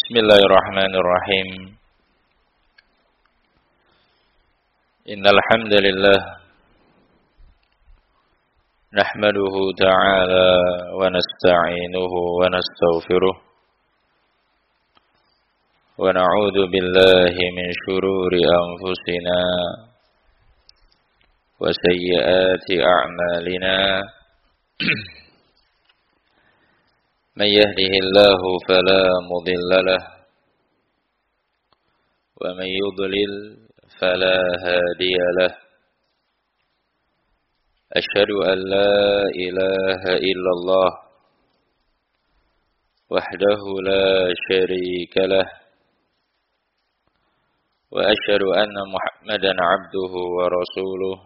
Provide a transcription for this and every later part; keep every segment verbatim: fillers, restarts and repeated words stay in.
Bismillahirrahmanirrahim. Innal hamdalillah nahmaduhu ta'ala wa nasta'inuhu wa nastaghfiruh wa na'udzu billahi min shururi anfusina wa sayyiati a'malina. Man yahdihillahu fala mudilla lahu wa man yudlil fala hadiya lahu. Asyhadu an la ilaha illallah wahdahu la syarika lah wa asyhadu anna Muhammadan abduhu wa rasuluh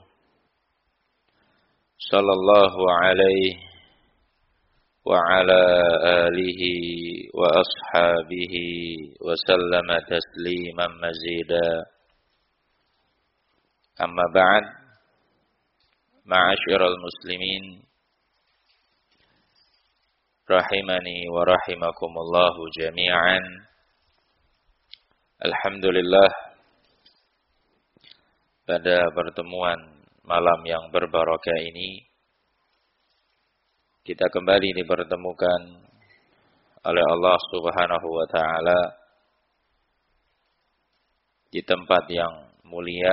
sallallahu alaihi wa ala alihi wa ashabihi wa sallama tasliman mazida. Amma ba'd, ma'asyiral muslimin rahimani wa rahimakumullahu jami'an. Alhamdulillah, pada pertemuan malam yang berbarakah ini kita kembali dipertemukan oleh Allah Subhanahu wa ta'ala di tempat yang mulia,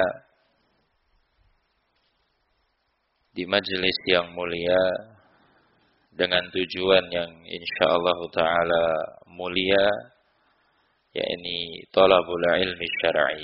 di majelis yang mulia, dengan tujuan yang insyaallah ta'ala mulia, yakni talabul ilmi syar'i.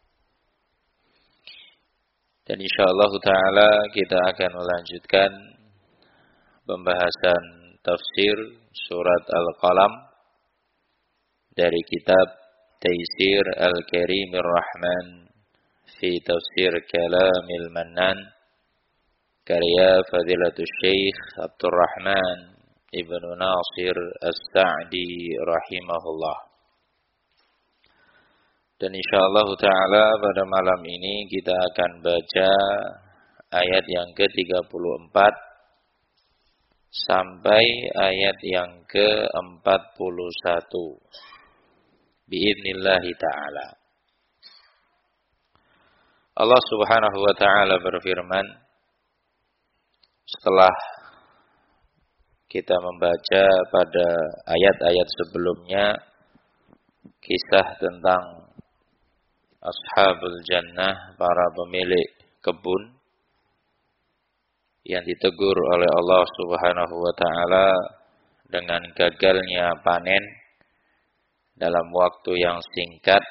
Dan insyaallah ta'ala kita akan melanjutkan pembahasan tafsir surat Al-Qalam dari kitab Taysir Al-Karimir Rahman fi Tafsir Kalamil Mannan karya Fadilatul Syekh Abdurrahman Ibnu Nasir As-Sa'di rahimahullah. Dan insyaallah ta'ala pada malam ini kita akan baca ayat yang ke tiga puluh empat sampai ayat yang ke empat puluh satu. Biidnillahi ta'ala. Allah Subhanahu wa ta'ala berfirman, setelah kita membaca pada ayat-ayat sebelumnya kisah tentang ashabul jannah, para pemilik kebun yang ditegur oleh Allah Subhanahu wa ta'ala dengan gagalnya panen dalam waktu yang singkat,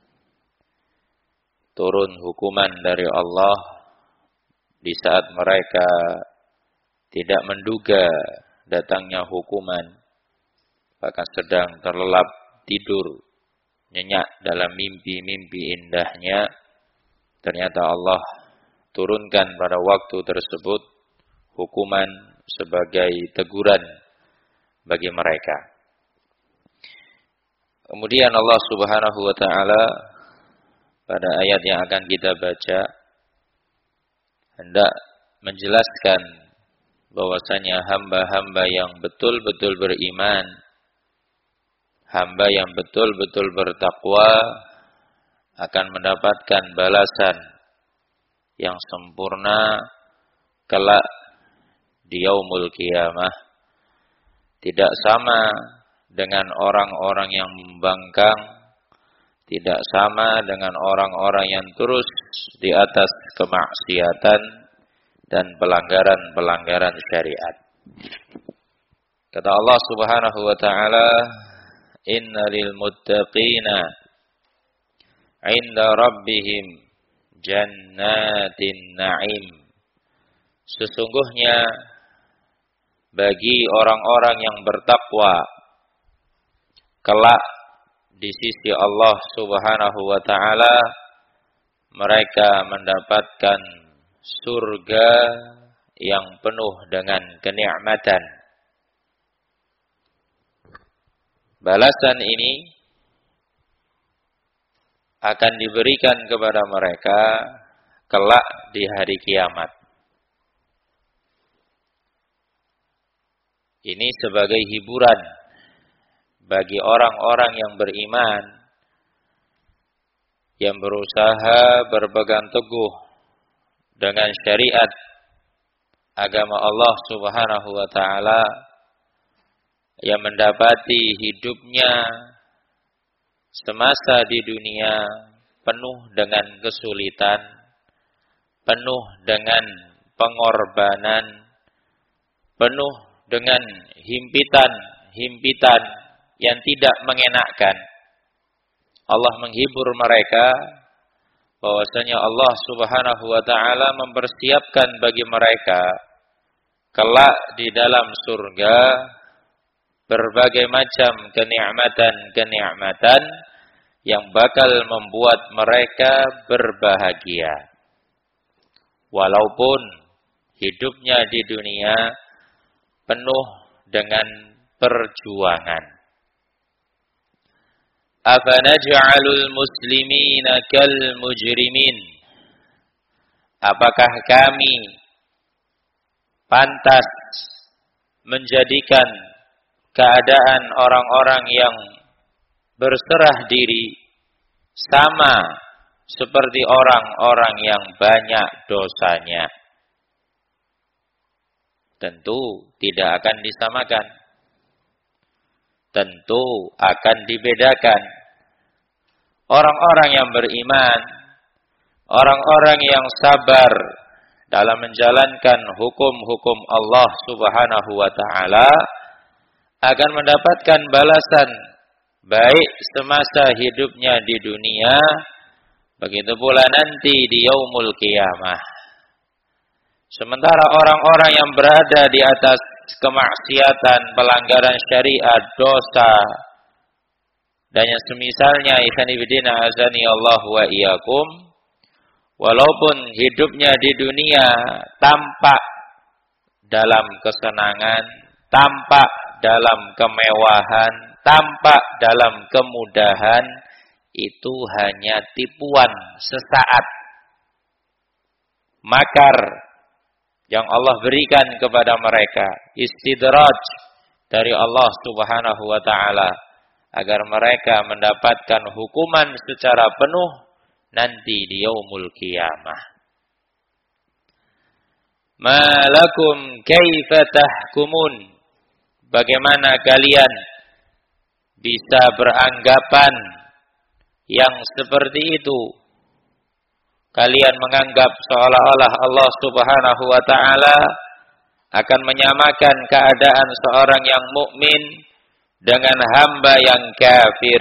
turun hukuman dari Allah di saat mereka tidak menduga datangnya hukuman, bahkan sedang terlelap tidur nyenyak dalam mimpi-mimpi indahnya. Ternyata Allah turunkan pada waktu tersebut hukuman sebagai teguran bagi mereka. Kemudian Allah Subhanahu wa ta'ala pada ayat yang akan kita baca hendak menjelaskan bahwasanya hamba-hamba yang betul-betul beriman, hamba yang betul-betul bertakwa akan mendapatkan balasan yang sempurna kelak di yaumul qiyamah. Tidak sama dengan orang-orang yang membangkang, tidak sama dengan orang-orang yang terus di atas kemaksiatan dan pelanggaran-pelanggaran syariat. Kata Allah Subhanahu wa ta'ala, innalil muttaqina 'inda rabbihim jannatin na'im. Sesungguhnya bagi orang-orang yang bertakwa kelak di sisi Allah Subhanahu wa ta'ala mereka mendapatkan surga yang penuh dengan kenikmatan. Balasan ini akan diberikan kepada mereka kelak di hari kiamat. Ini sebagai hiburan bagi orang-orang yang beriman, yang berusaha berpegang teguh dengan syariat agama Allah Subhanahu wa taala, yang mendapati hidupnya semasa di dunia penuh dengan kesulitan, penuh dengan pengorbanan, penuh dengan himpitan-himpitan yang tidak mengenakkan. Allah menghibur mereka bahwasanya Allah Subhanahu wa taala mempersiapkan bagi mereka kelak di dalam surga berbagai macam kenikmatan-kenikmatan yang bakal membuat mereka berbahagia. Walaupun hidupnya di dunia penuh dengan perjuangan. Afanaj'alul muslimina kal mujrimin? Apakah kami pantas menjadikan keadaan orang-orang yang berserah diri sama seperti orang-orang yang banyak dosanya? Tentu tidak akan disamakan. Tentu akan dibedakan. Orang-orang yang beriman, orang-orang yang sabar dalam menjalankan hukum-hukum Allah Subhanahu wa taala akan mendapatkan balasan baik semasa hidupnya di dunia, begitu pula nanti di yaumul qiyamah. Sementara orang-orang yang berada di atas kemaksiatan, pelanggaran syariat, dosa, dan yang semisalnya, ikhwan fillah azani Allah wa iyyakum, walaupun hidupnya di dunia tampak dalam kesenangan, tampak dalam kemewahan, tampak dalam kemudahan, itu hanya tipuan sesaat, makar yang Allah berikan kepada mereka, istidraj dari Allah Subhanahu wa taala agar mereka mendapatkan hukuman secara penuh nanti di yaumul qiyamah. Ma lakum kaifa tahkumun? Bagaimana kalian bisa beranggapan yang seperti itu? Kalian menganggap seolah-olah Allah Subhanahu wa taala akan menyamakan keadaan seorang yang mukmin dengan hamba yang kafir.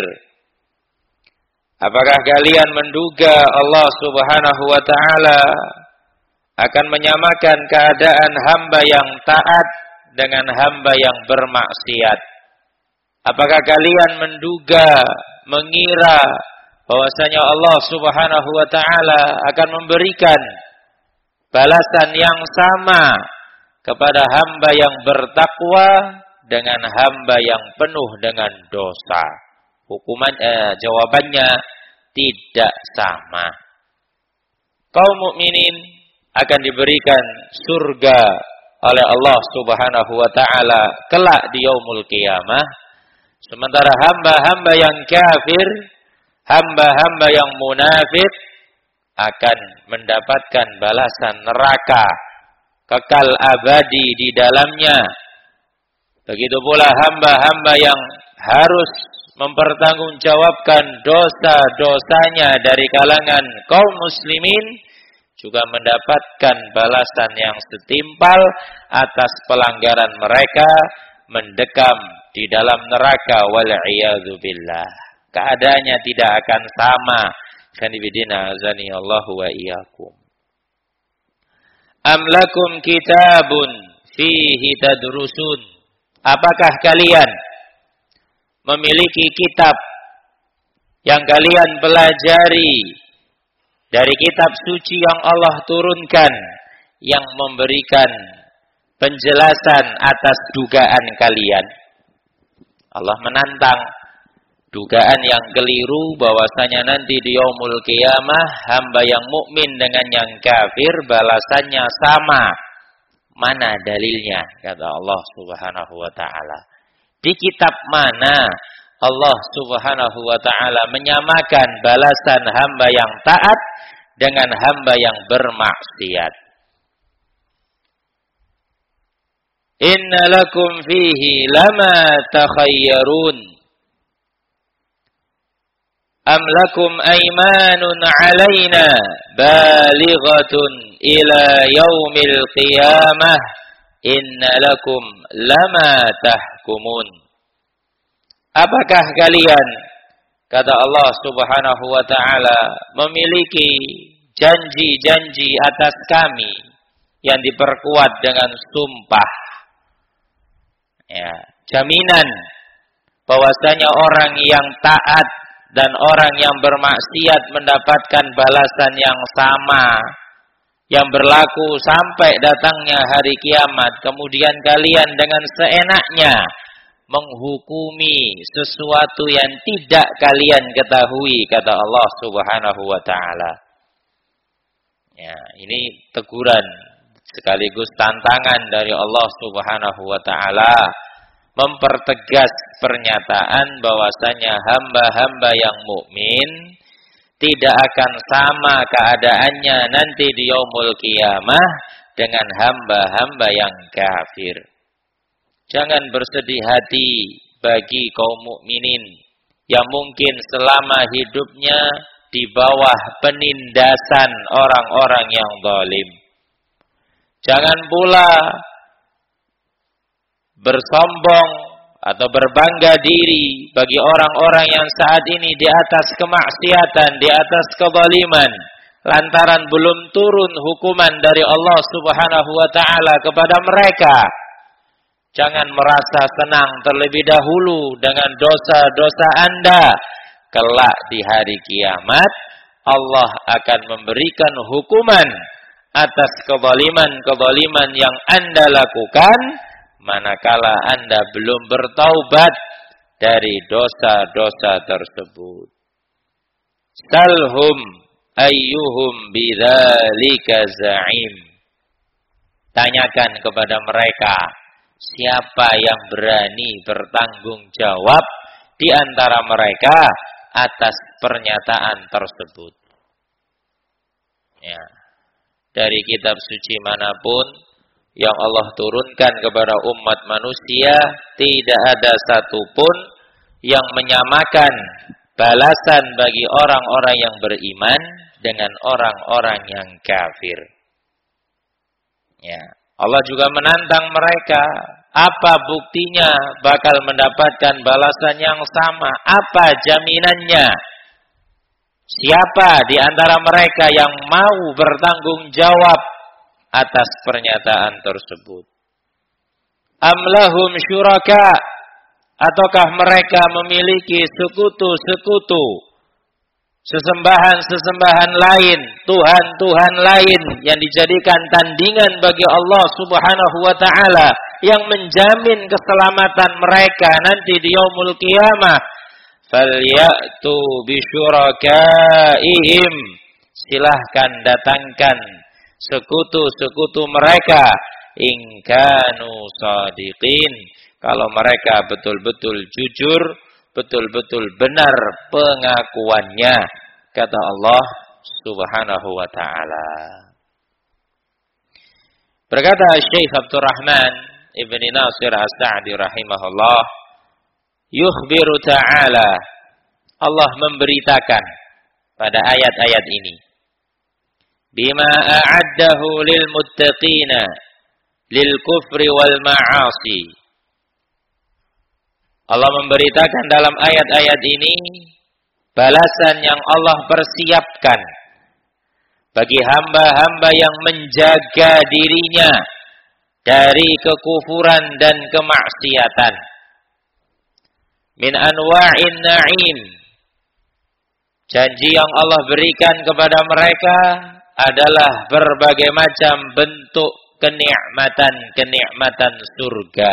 Apakah kalian menduga Allah Subhanahu wa taala akan menyamakan keadaan hamba yang taat dengan hamba yang bermaksiat? Apakah kalian menduga, mengira bahwasanya Allah Subhanahu wa taala akan memberikan balasan yang sama kepada hamba yang bertakwa dengan hamba yang penuh dengan dosa? Hukuman eh, jawabannya tidak sama. Kaum mukminin akan diberikan surga oleh Allah Subhanahu wa taala kelak di yaumul qiyamah, sementara hamba-hamba yang kafir, hamba-hamba yang munafik akan mendapatkan balasan neraka kekal abadi di dalamnya. Begitu pula hamba-hamba yang harus mempertanggungjawabkan dosa-dosanya dari kalangan kaum muslimin juga mendapatkan balasan yang setimpal atas pelanggaran mereka, mendekam di dalam neraka wal-'iyadzu billah. Keadaannya tidak akan sama. Khanibidina azani Allahu wa iyyakum. Am lakum kitabun fihi tadrusun? Apakah kalian memiliki kitab yang kalian pelajari dari kitab suci yang Allah turunkan, yang memberikan penjelasan atas dugaan kalian? Allah menantang dugaan yang keliru bahwasanya nanti di yaumul qiyamah hamba yang mukmin dengan yang kafir balasannya sama. Mana dalilnya? Kata Allah Subhanahu wa taala. Di kitab mana Allah Subhanahu wa ta'ala menyamakan balasan hamba yang taat dengan hamba yang bermaksiat. Inna lakum fihi lama takhayyarun. Am lakum aymanun alaina balighatun ila yaumil qiyamah. Inna lakum lama tahkumun. Apakah kalian, kata Allah Subhanahu wa ta'ala, memiliki janji-janji atas kami yang diperkuat dengan sumpah? Ya, jaminan bahwasanya orang yang taat dan orang yang bermaksiat mendapatkan balasan yang sama, yang berlaku sampai datangnya hari kiamat. Kemudian kalian dengan seenaknya menghukumi sesuatu yang tidak kalian ketahui, kata Allah Subhanahu wa ta'ala. Ya, ini teguran sekaligus tantangan dari Allah Subhanahu wa ta'ala, mempertegas pernyataan bahwasanya hamba-hamba yang mukmin tidak akan sama keadaannya nanti di yaumul qiyamah dengan hamba-hamba yang kafir. Jangan bersedih hati bagi kaum mukminin yang mungkin selama hidupnya di bawah penindasan orang-orang yang zalim. Jangan pula bersombong atau berbangga diri bagi orang-orang yang saat ini di atas kemaksiatan, di atas kezaliman, lantaran belum turun hukuman dari Allah Subhanahu wa ta'ala kepada mereka. Jangan merasa senang terlebih dahulu dengan dosa-dosa Anda. Kelak di hari kiamat, Allah akan memberikan hukuman atas kezaliman-kezaliman yang Anda lakukan, manakala Anda belum bertaubat dari dosa-dosa tersebut. Salhum ayyuhum bidzalika za'im. Tanyakan kepada mereka, siapa yang berani bertanggung jawab di antara mereka atas pernyataan tersebut. Ya. Dari kitab suci manapun yang Allah turunkan kepada umat manusia, tidak ada satupun yang menyamakan balasan bagi orang-orang yang beriman dengan orang-orang yang kafir. Ya, Allah juga menantang mereka, apa buktinya bakal mendapatkan balasan yang sama? Apa jaminannya? Siapa di antara mereka yang mau bertanggung jawab atas pernyataan tersebut? Am lahum syuraka, ataukah mereka memiliki sekutu-sekutu, sesembahan-sesembahan lain, Tuhan-Tuhan lain yang dijadikan tandingan bagi Allah Subhanahu wa ta'ala, yang menjamin keselamatan mereka nanti di yaumul qiyamah? Falyatu bisyurakaihim, silahkan datangkan sekutu-sekutu mereka, in kanu shadiqin, kalau mereka betul-betul jujur, betul-betul benar pengakuannya, kata Allah Subhanahu wa ta'ala. Berkata Syekh Abdurrahman Ibn Nasir As-Sa'di rahimahullah, yukhbiru ta'ala, Allah memberitakan pada ayat-ayat ini, bima a'addahu lil muttaqina lil kufri wal ma'asi. Allah memberitakan dalam ayat-ayat ini balasan yang Allah persiapkan bagi hamba-hamba yang menjaga dirinya dari kekufuran dan kemaksiatan. Min anwa'in na'im, janji yang Allah berikan kepada mereka adalah berbagai macam bentuk kenikmatan-kenikmatan surga.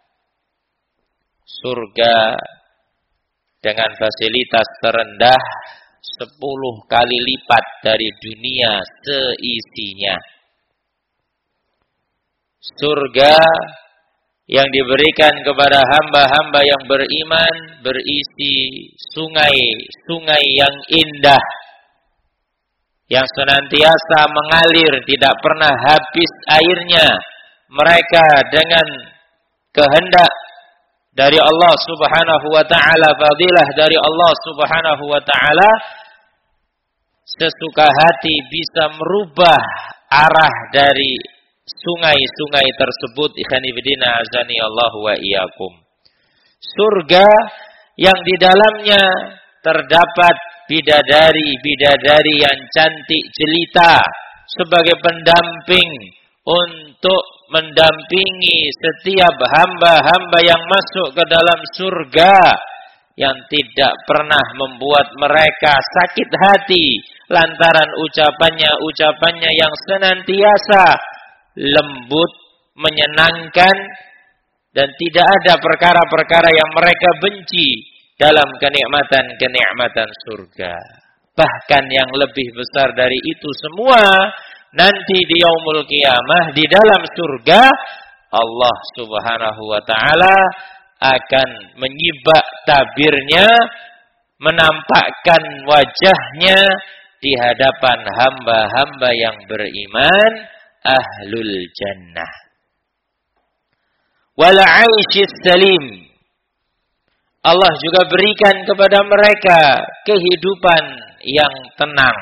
Surga dengan fasilitas terendah sepuluh kali lipat dari dunia seisinya. Surga yang diberikan kepada hamba-hamba yang beriman berisi sungai-sungai yang indah, yang senantiasa mengalir, tidak pernah habis airnya. Mereka dengan kehendak dari Allah Subhanahu wa ta'ala, fadilah dari Allah Subhanahu wa ta'ala, sesuka hati bisa merubah arah dari sungai-sungai tersebut. Ikhwani fillah azani Allah wa iyyakum. Surga yang di dalamnya terdapat bidadari-bidadari yang cantik jelita sebagai pendamping untuk mendampingi setiap hamba-hamba yang masuk ke dalam surga, yang tidak pernah membuat mereka sakit hati lantaran ucapannya-ucapannya yang senantiasa lembut, menyenangkan, dan tidak ada perkara-perkara yang mereka benci dalam kenikmatan-kenikmatan surga. Bahkan yang lebih besar dari itu semua, nanti di yaumul qiyamah di dalam surga, Allah Subhanahu wa ta'ala akan menyibak tabirnya, menampakkan wajahnya di hadapan hamba-hamba yang beriman, ahlul jannah. Wal 'aisyis salim. Allah juga berikan kepada mereka kehidupan yang tenang.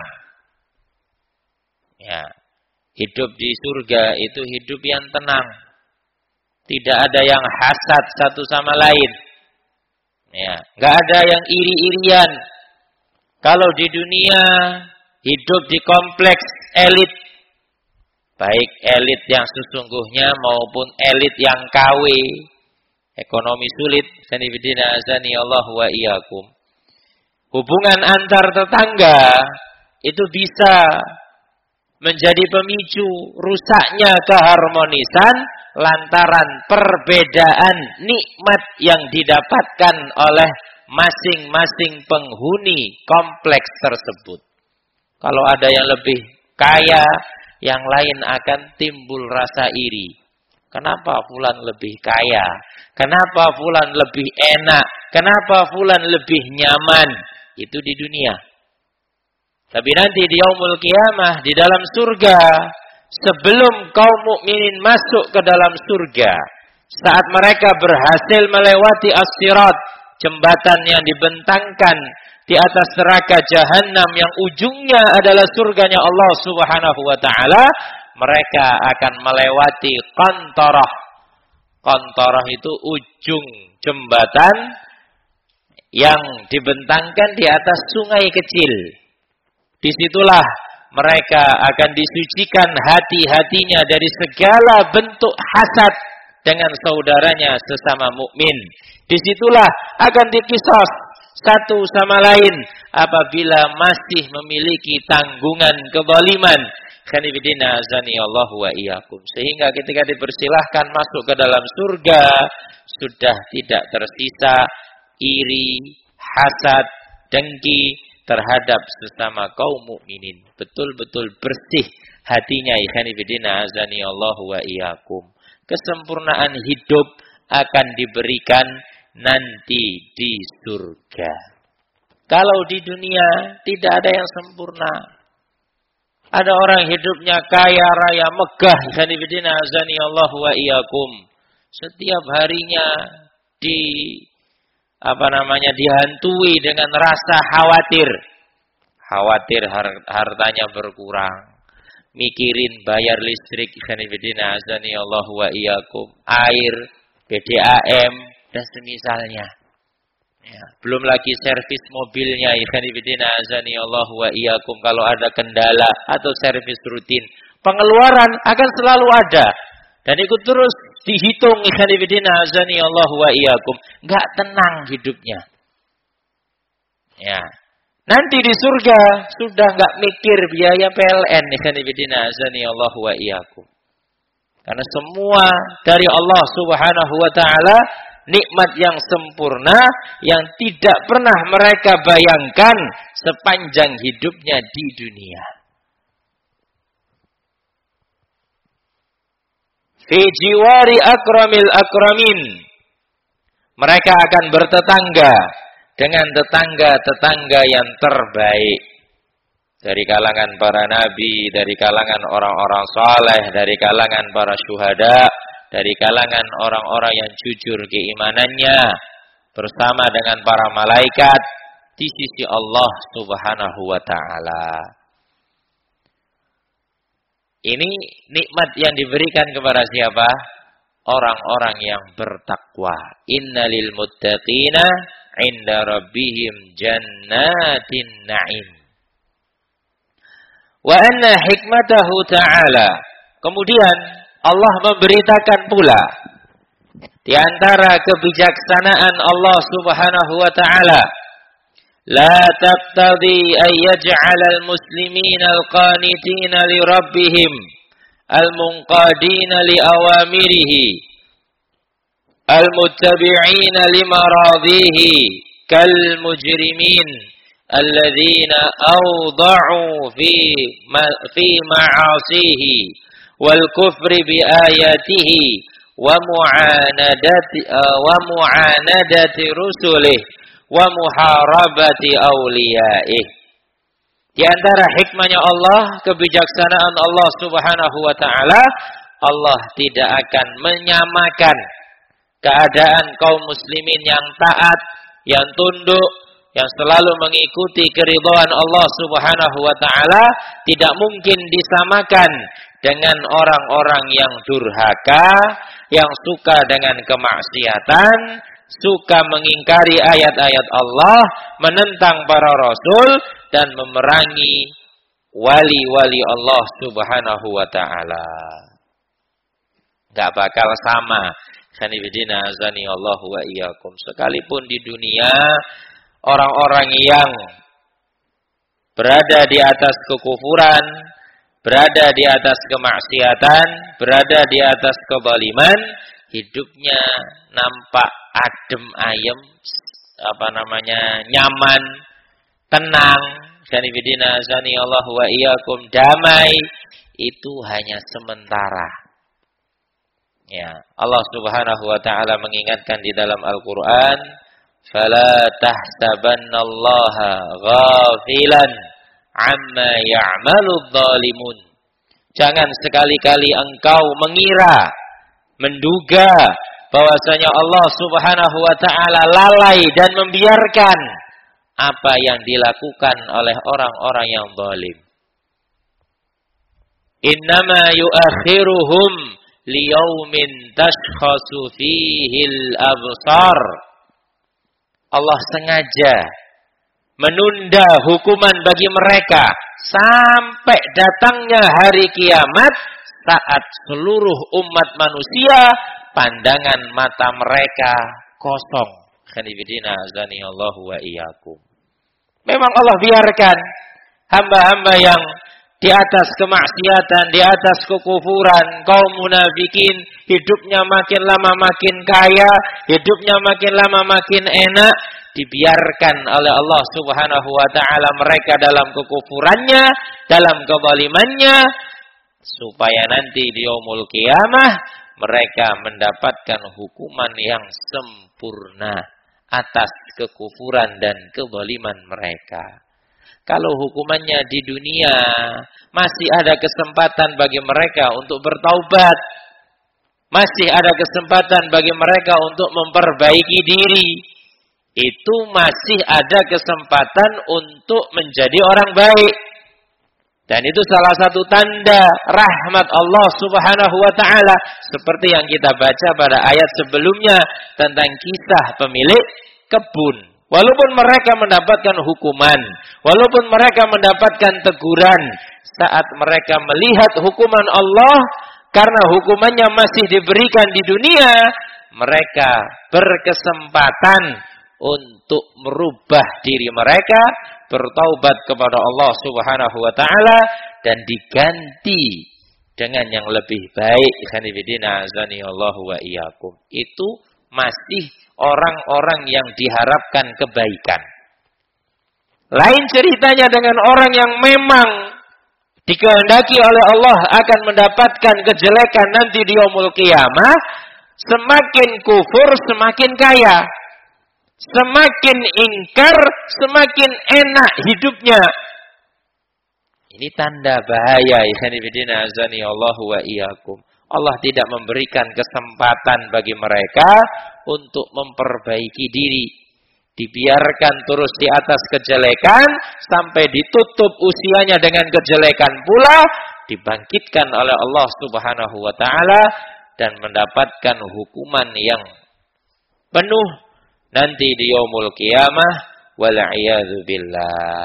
Ya, hidup di surga itu hidup yang tenang. Tidak ada yang hasad satu sama lain. Ya, enggak ada yang iri-irian. Kalau di dunia hidup di kompleks elit, baik elit yang sesungguhnya maupun elit yang K W, ekonomi sulit, sanibidina azani Allah wa iyyakum. Hubungan antar tetangga itu bisa menjadi pemicu rusaknya keharmonisan lantaran perbedaan nikmat yang didapatkan oleh masing-masing penghuni kompleks tersebut. Kalau ada yang lebih kaya, yang lain akan timbul rasa iri. Kenapa fulan lebih kaya? Kenapa fulan lebih enak? Kenapa fulan lebih nyaman? Itu di dunia. Tapi nanti di yaumul qiyamah, di dalam surga, sebelum kaum mukminin masuk ke dalam surga, saat mereka berhasil melewati as-sirat, jembatan yang dibentangkan di atas neraka jahanam yang ujungnya adalah surganya Allah Subhanahu wa ta'ala, mereka akan melewati qantarah. Qantarah itu ujung jembatan yang dibentangkan di atas sungai kecil. Disitulah mereka akan disucikan hati-hatinya dari segala bentuk hasad dengan saudaranya sesama mukmin. Disitulah akan dikisos satu sama lain apabila masih memiliki tanggungan kezaliman. Khanifidina azani Allah wa iyyakum. Sehingga ketika dipersilahkan masuk ke dalam surga, sudah tidak tersisa iri, hasad, dengki terhadap sesama kaum mukminin. Betul-betul bersih hatinya. Khanifidina azani Allah wa iyyakum. Kesempurnaan hidup akan diberikan nanti di surga. Kalau di dunia tidak ada yang sempurna. Ada orang hidupnya kaya raya megah, khanifidina azani Allah wa iyyakum. Setiap harinya di apa namanya dihantui dengan rasa khawatir. Khawatir hartanya berkurang. Mikirin bayar listrik, khanifidina azani Allah wa iyyakum, air, P D A M dan semisalnya. Ya, belum lagi servis mobilnya, ikhwanifidina azani Allah wa iyyakum, kalau ada kendala atau servis rutin, pengeluaran akan selalu ada dan ikut terus dihitung, ikhwanifidina azani Allah wa iyyakum. Enggak tenang hidupnya. Ya. Nanti di surga sudah enggak mikir biaya P L N, ikhwanifidina azani Allah wa iyyakum. Karena semua dari Allah Subhanahu wa taala, nikmat yang sempurna yang tidak pernah mereka bayangkan sepanjang hidupnya di dunia. fi jiwari akramil akramin. Mereka akan bertetangga dengan tetangga-tetangga yang terbaik. Dari kalangan para nabi, dari kalangan orang-orang saleh, dari kalangan para syuhada, dari kalangan orang-orang yang jujur keimanannya, bersama dengan para malaikat di sisi Allah Subhanahu wa ta'ala. Ini nikmat yang diberikan kepada siapa? Orang-orang yang bertakwa. Innalil muttaqina inda rabbihim jannatin na'im. Wa anna hikmatahu ta'ala. Kemudian Allah memberitakan pula di antara kebijaksanaan Allah Subhanahu wa ta'ala, la taqtadi an yaj'ala al-muslimina al-qanitina li rabbihim al-munqadina li awamirihi al-muttabi'ina li maradihi kal mujrimin alladzina awda'u fi ma, fi ma'asihi wal kufri bi ayatihi wa mu'anadati wa mu'anadati rusulih wa muharabati awliyaih. Di antara hikmahnya Allah, kebijaksanaan Allah Subhanahu wa ta'ala, Allah tidak akan menyamakan keadaan kaum muslimin yang taat, yang tunduk, yang selalu mengikuti keridhaan Allah Subhanahu wa ta'ala, tidak mungkin disamakan dengan orang-orang yang durhaka, yang suka dengan kemaksiatan, suka mengingkari ayat-ayat Allah, menentang para rasul, dan memerangi wali-wali Allah Subhanahu wa ta'ala. Gak bakal sama. Sanibidina azani Allah wa iyyakum. Sekalipun di dunia orang-orang yang berada di atas kekufuran, berada di atas kemaksiatan, berada di atas kezaliman, hidupnya nampak adem ayem, apa namanya, nyaman, tenang, sanibidina azani Allah wa iyyakum, damai, itu hanya sementara. Ya, Allah Subhanahu wa ta'ala mengingatkan di dalam Al-Qur'an, "Fala tahsabannallaha ghafilan 'amma ya'maludz zalimun." Jangan sekali-kali engkau mengira, menduga bahwasanya Allah Subhanahu wa ta'ala lalai dan membiarkan apa yang dilakukan oleh orang-orang yang zalim. Innama yu'akhiruhum liyaumin tashkhasu fihil absar. Allah sengaja menunda hukuman bagi mereka sampai datangnya hari kiamat, saat seluruh umat manusia pandangan mata mereka kosong. Khanifidina azani Allahu wa iyyakum. Memang Allah biarkan hamba-hamba yang di atas kemaksiatan, di atas kekufuran, kaum munafikin, hidupnya makin lama makin kaya, hidupnya makin lama makin enak, dibiarkan oleh Allah Subhanahu wa ta'ala mereka dalam kekufurannya, dalam kezalimannya, supaya nanti di yaumul qiyamah mereka mendapatkan hukuman yang sempurna atas kekufuran dan kezaliman mereka. Kalau hukumannya di dunia, masih ada kesempatan bagi mereka untuk bertaubat. Masih ada kesempatan bagi mereka untuk memperbaiki diri. Itu masih ada kesempatan untuk menjadi orang baik. Dan itu salah satu tanda rahmat Allah Subhanahu wa ta'ala. Seperti yang kita baca pada ayat sebelumnya tentang kisah pemilik kebun. Walaupun mereka mendapatkan hukuman, walaupun mereka mendapatkan teguran, saat mereka melihat hukuman Allah, karena hukumannya masih diberikan di dunia, mereka berkesempatan untuk merubah diri mereka, bertaubat kepada Allah Subhanahu wa ta'ala, dan diganti dengan yang lebih baik. Khanifidina azani Allahu wa iyyakum. Itu masih orang-orang yang diharapkan kebaikan. Lain ceritanya dengan orang yang memang dikehendaki oleh Allah akan mendapatkan kejelekan nanti di yaumul qiyamah, semakin kufur semakin kaya. Semakin ingkar semakin enak hidupnya. Ini tanda bahaya. Allahu wa iyyakum. Allah tidak memberikan kesempatan bagi mereka untuk memperbaiki diri. Dibiarkan terus di atas kejelekan sampai ditutup usianya dengan kejelekan pula, dibangkitkan oleh Allah Subhanahu wa taala dan mendapatkan hukuman yang penuh nanti di yaumul qiyamah, wal a'yadzu billah.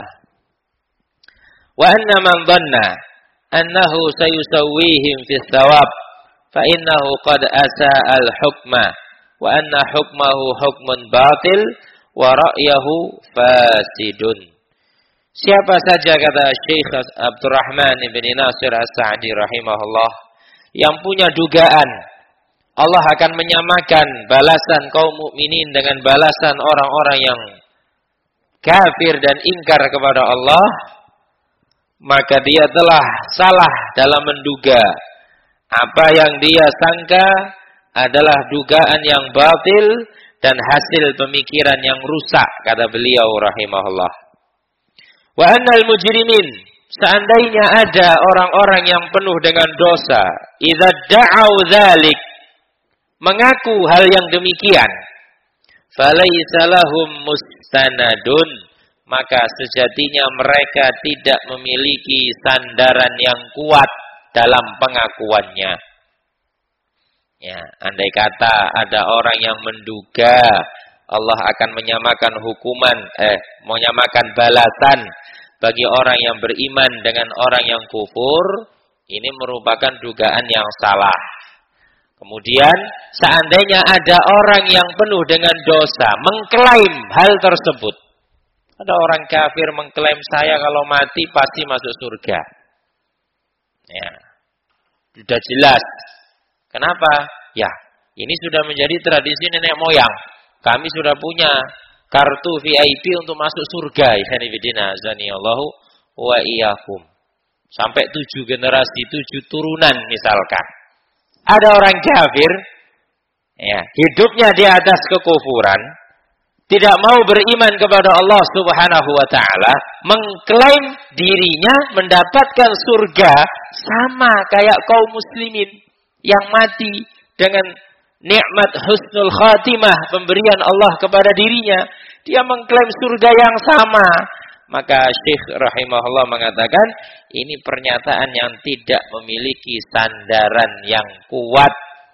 Wa anna man dhanna annahu sayusawwihim fis thawab fa innahu qad asaa al hukma wa anna hukmahu hukmun batil wa ra'yahu fasidun. Siapa saja, kata Syekh Abdurrahman bin Nasir As-Sa'di rahimahullah, yang punya dugaan Allah akan menyamakan balasan kaum mukminin dengan balasan orang-orang yang kafir dan ingkar kepada Allah, maka dia telah salah dalam menduga. Apa yang dia sangka adalah dugaan yang batil dan hasil pemikiran yang rusak, kata beliau rahimahullah. Wa annal mujrimin, seandainya ada orang-orang yang penuh dengan dosa, idza da'au dzalik, mengaku hal yang demikian, falaisa lahum mustanadun, maka sejatinya mereka tidak memiliki sandaran yang kuat dalam pengakuannya. Ya, andai kata ada orang yang menduga Allah akan menyamakan hukuman, eh, menyamakan balasan bagi orang yang beriman dengan orang yang kufur, ini merupakan dugaan yang salah. Kemudian, seandainya ada orang yang penuh dengan dosa, mengklaim hal tersebut. Ada orang kafir mengklaim, saya kalau mati pasti masuk surga. Ya, sudah jelas. Kenapa? Ya, ini sudah menjadi tradisi nenek moyang. Kami sudah punya kartu V I P untuk masuk surga. Allahu wa iyyakum. Sampai tujuh generasi, tujuh turunan misalkan. Ada orang kafir, ya, hidupnya di atas kekufuran, tidak mau beriman kepada Allah Subhanahu wa taala, mengklaim dirinya mendapatkan surga sama kayak kaum muslimin yang mati dengan nikmat husnul khatimah, pemberian Allah kepada dirinya. Dia mengklaim surga yang sama. Maka Syekh rahimahullah mengatakan, ini pernyataan yang tidak memiliki sandaran yang kuat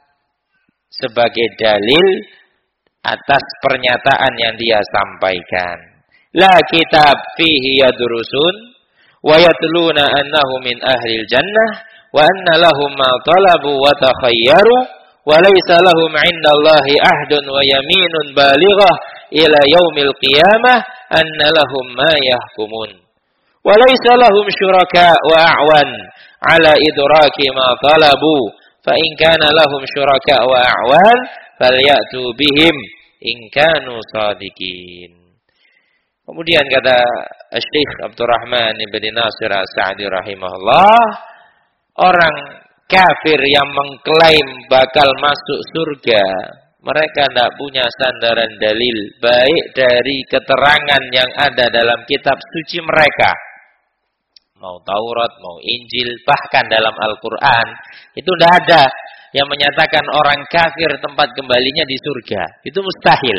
sebagai dalil atas pernyataan yang dia sampaikan. La kitab fihi yadrusun wa yatluna annahu min ahlil jannah wa anna lahum ma talabu wa takhayyaru wa laysa lahum 'indallahi ahdun wa yaminun balighah ila yaumil qiyamah anna lahum ma yahkumun wa laysa lahum syuraka wa a'wan ala idraki ma talabu fa in kana lahum syuraka wa a'wan falyatu bihim in kanu shadiqin. Kemudian kata Syekh Abdurrahman bin Nasir As-Sa'di rahimahullah, orang kafir yang mengklaim bakal masuk surga, mereka tidak punya sandaran dalil, baik dari keterangan yang ada dalam kitab suci mereka, mau Taurat, mau Injil, bahkan dalam Al-Quran, itu tidak ada yang menyatakan orang kafir tempat kembalinya di surga. Itu mustahil.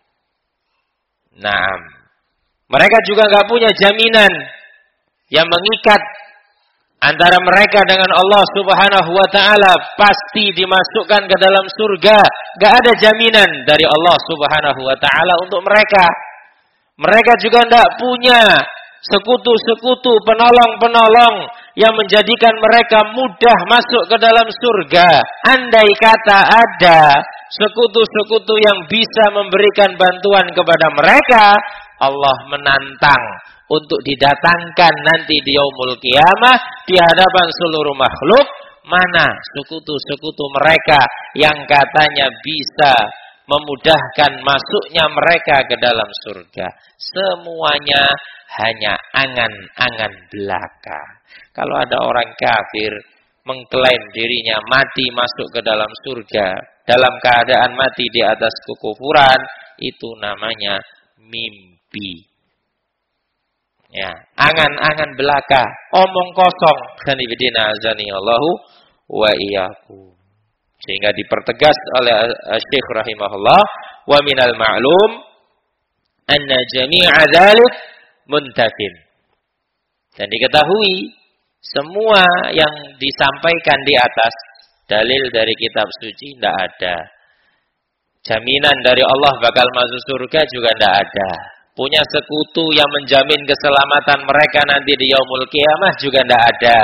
Nah, mereka juga nggak punya jaminan yang mengikat antara mereka dengan Allah Subhanahu wa taala pasti dimasukkan ke dalam surga. Nggak ada jaminan dari Allah Subhanahu wa taala untuk mereka. Mereka juga tidak punya sekutu-sekutu, penolong-penolong yang menjadikan mereka mudah masuk ke dalam surga. Andai kata ada sekutu-sekutu yang bisa memberikan bantuan kepada mereka, Allah menantang untuk didatangkan nanti di yaumul qiyamah di hadapan seluruh makhluk, mana sekutu-sekutu mereka yang katanya bisa memudahkan masuknya mereka ke dalam surga. Semuanya hanya angan-angan belaka. Kalau ada orang kafir mengklaim dirinya mati masuk ke dalam surga dalam keadaan mati di atas kekufuran, itu namanya mimpi. Ya, angan-angan belaka, omong kosong. Khanibidina azani Allahu wa iyyakum. Sehingga dipertegas oleh Syekh rahimahullah, wa minal ma'lum anna jami'a dzalik muntafin. Dan diketahui semua yang disampaikan di atas dalil dari kitab suci tidak ada. Jaminan dari Allah bakal masuk surga juga tidak ada. Punya sekutu yang menjamin keselamatan mereka nanti di yaumul qiyamah juga tidak ada.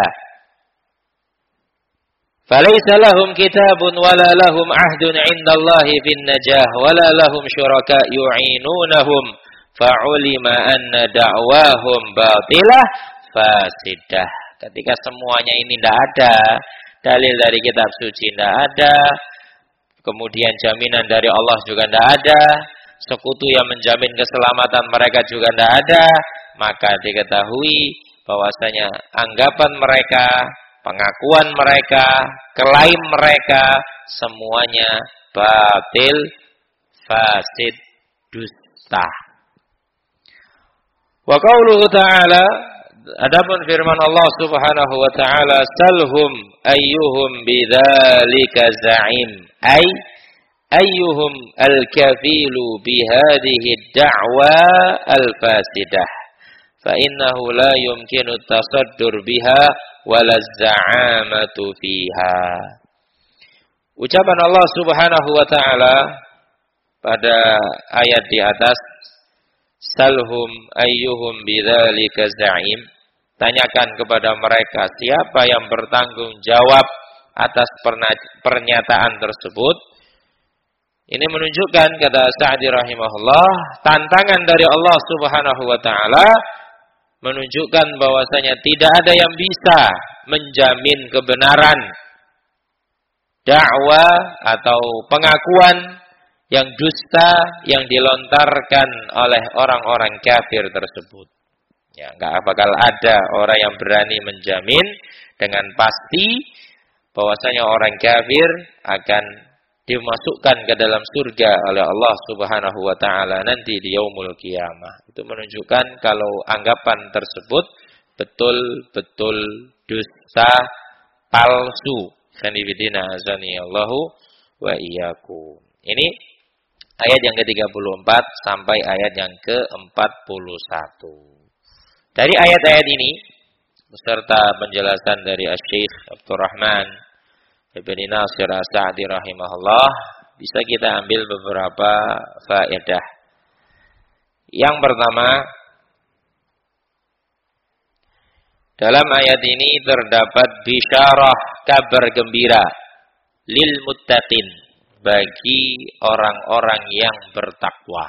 Falaysa lahum kitabun wala lahum ahdun 'indallahi fin najah wala lahum syuraka yu'inunahum fa'ulima anna da'wahum batilah fasidah. Ketika semuanya ini tidak ada, dalil dari kitab suci tidak ada, kemudian jaminan dari Allah juga tidak ada, sekutu yang menjamin keselamatan mereka juga tidak ada, maka diketahui bahwasanya anggapan mereka, pengakuan mereka, klaim mereka semuanya batil, fasid, dusta. Wa qauluhu ta'ala, adapun firman Allah Subhanahu wa ta'ala, salhum ayyuhum bidzalika za'im, ay ayyuhum al-kafilu bihadhihi ad-da'wa al-fasidah fa innahu la yumkinu at-tasaddur biha wala az-za'amatu fiha. Ucapan Allah Subhanahu wa ta'ala pada ayat di atas, salhum ayyuhum bidzalika za'im, tanyakan kepada mereka siapa yang bertanggung jawab atas pernyataan tersebut. Ini menunjukkan, kata Sa'di rahimahullah, tantangan dari Allah Subhanahu wa ta'ala menunjukkan bahwasanya tidak ada yang bisa menjamin kebenaran dakwah atau pengakuan yang dusta yang dilontarkan oleh orang-orang kafir tersebut. Ya, enggak bakal ada orang yang berani menjamin dengan pasti bahwasanya orang kafir akan dimasukkan ke dalam surga oleh Allah Subhanahu wa ta'ala nanti di yaumul qiyamah. Itu menunjukkan kalau anggapan tersebut betul-betul dusta, palsu. Khanibidina azani Allahu wa iyyakum. Ini ayat yang ke tiga puluh empat sampai ayat yang ke empat puluh satu. Dari ayat-ayat ini beserta penjelasan dari Asy-Syaikh Abdurrahman Ibn Nasir As-Sa'di rahimahullah, bisa kita ambil beberapa faedah. Yang pertama, dalam ayat ini terdapat bisyarah, kabar gembira lil muttaqin, bagi orang-orang yang bertakwa.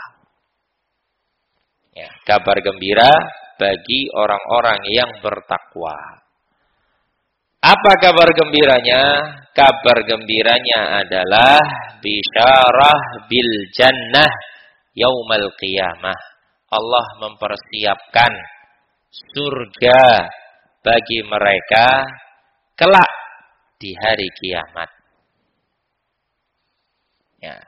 Ya, kabar gembira bagi orang-orang yang bertakwa. Apa kabar gembiranya? Kabar gembiranya adalah bisyarah bil jannah yaumal qiyamah. Allah mempersiapkan surga bagi mereka kelak di hari kiamat. Ya.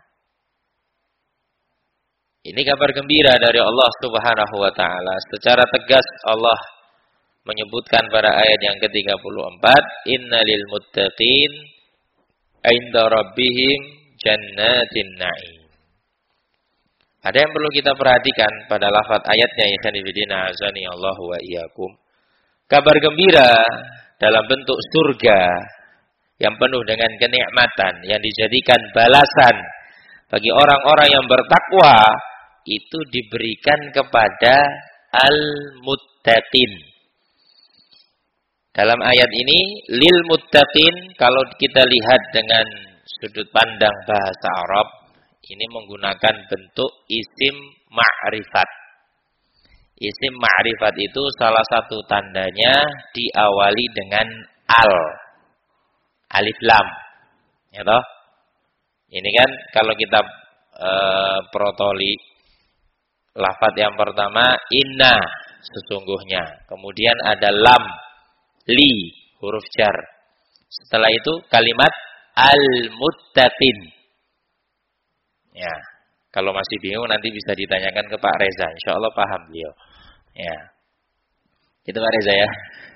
Ini kabar gembira dari Allah Subhanahu wa ta'ala. Secara tegas Allah menyebutkan pada ayat yang ke tiga puluh empat, innalil muttaqin 'inda rabbihim jannatin na'im. Ada yang perlu kita perhatikan pada lafaz ayatnya, ya kanibidina azani Allahu wa iyyakum. Kabar gembira dalam bentuk surga yang penuh dengan kenikmatan yang dijadikan balasan bagi orang-orang yang bertakwa itu diberikan kepada al-muttaqin. Dalam ayat ini lil muttaqin, kalau kita lihat dengan sudut pandang bahasa Arab, ini menggunakan bentuk isim ma'rifat. Isim ma'rifat itu salah satu tandanya diawali dengan al, alif lam, ya toh? Ini kan kalau kita e, protoli lafaz yang pertama inna, sesungguhnya. Kemudian ada lam, li, huruf jar. Setelah itu kalimat al-muttaqin. Ya, kalau masih bingung nanti bisa ditanyakan ke Pak Reza. Insya Allah paham beliau. Ya, itu Pak Reza ya.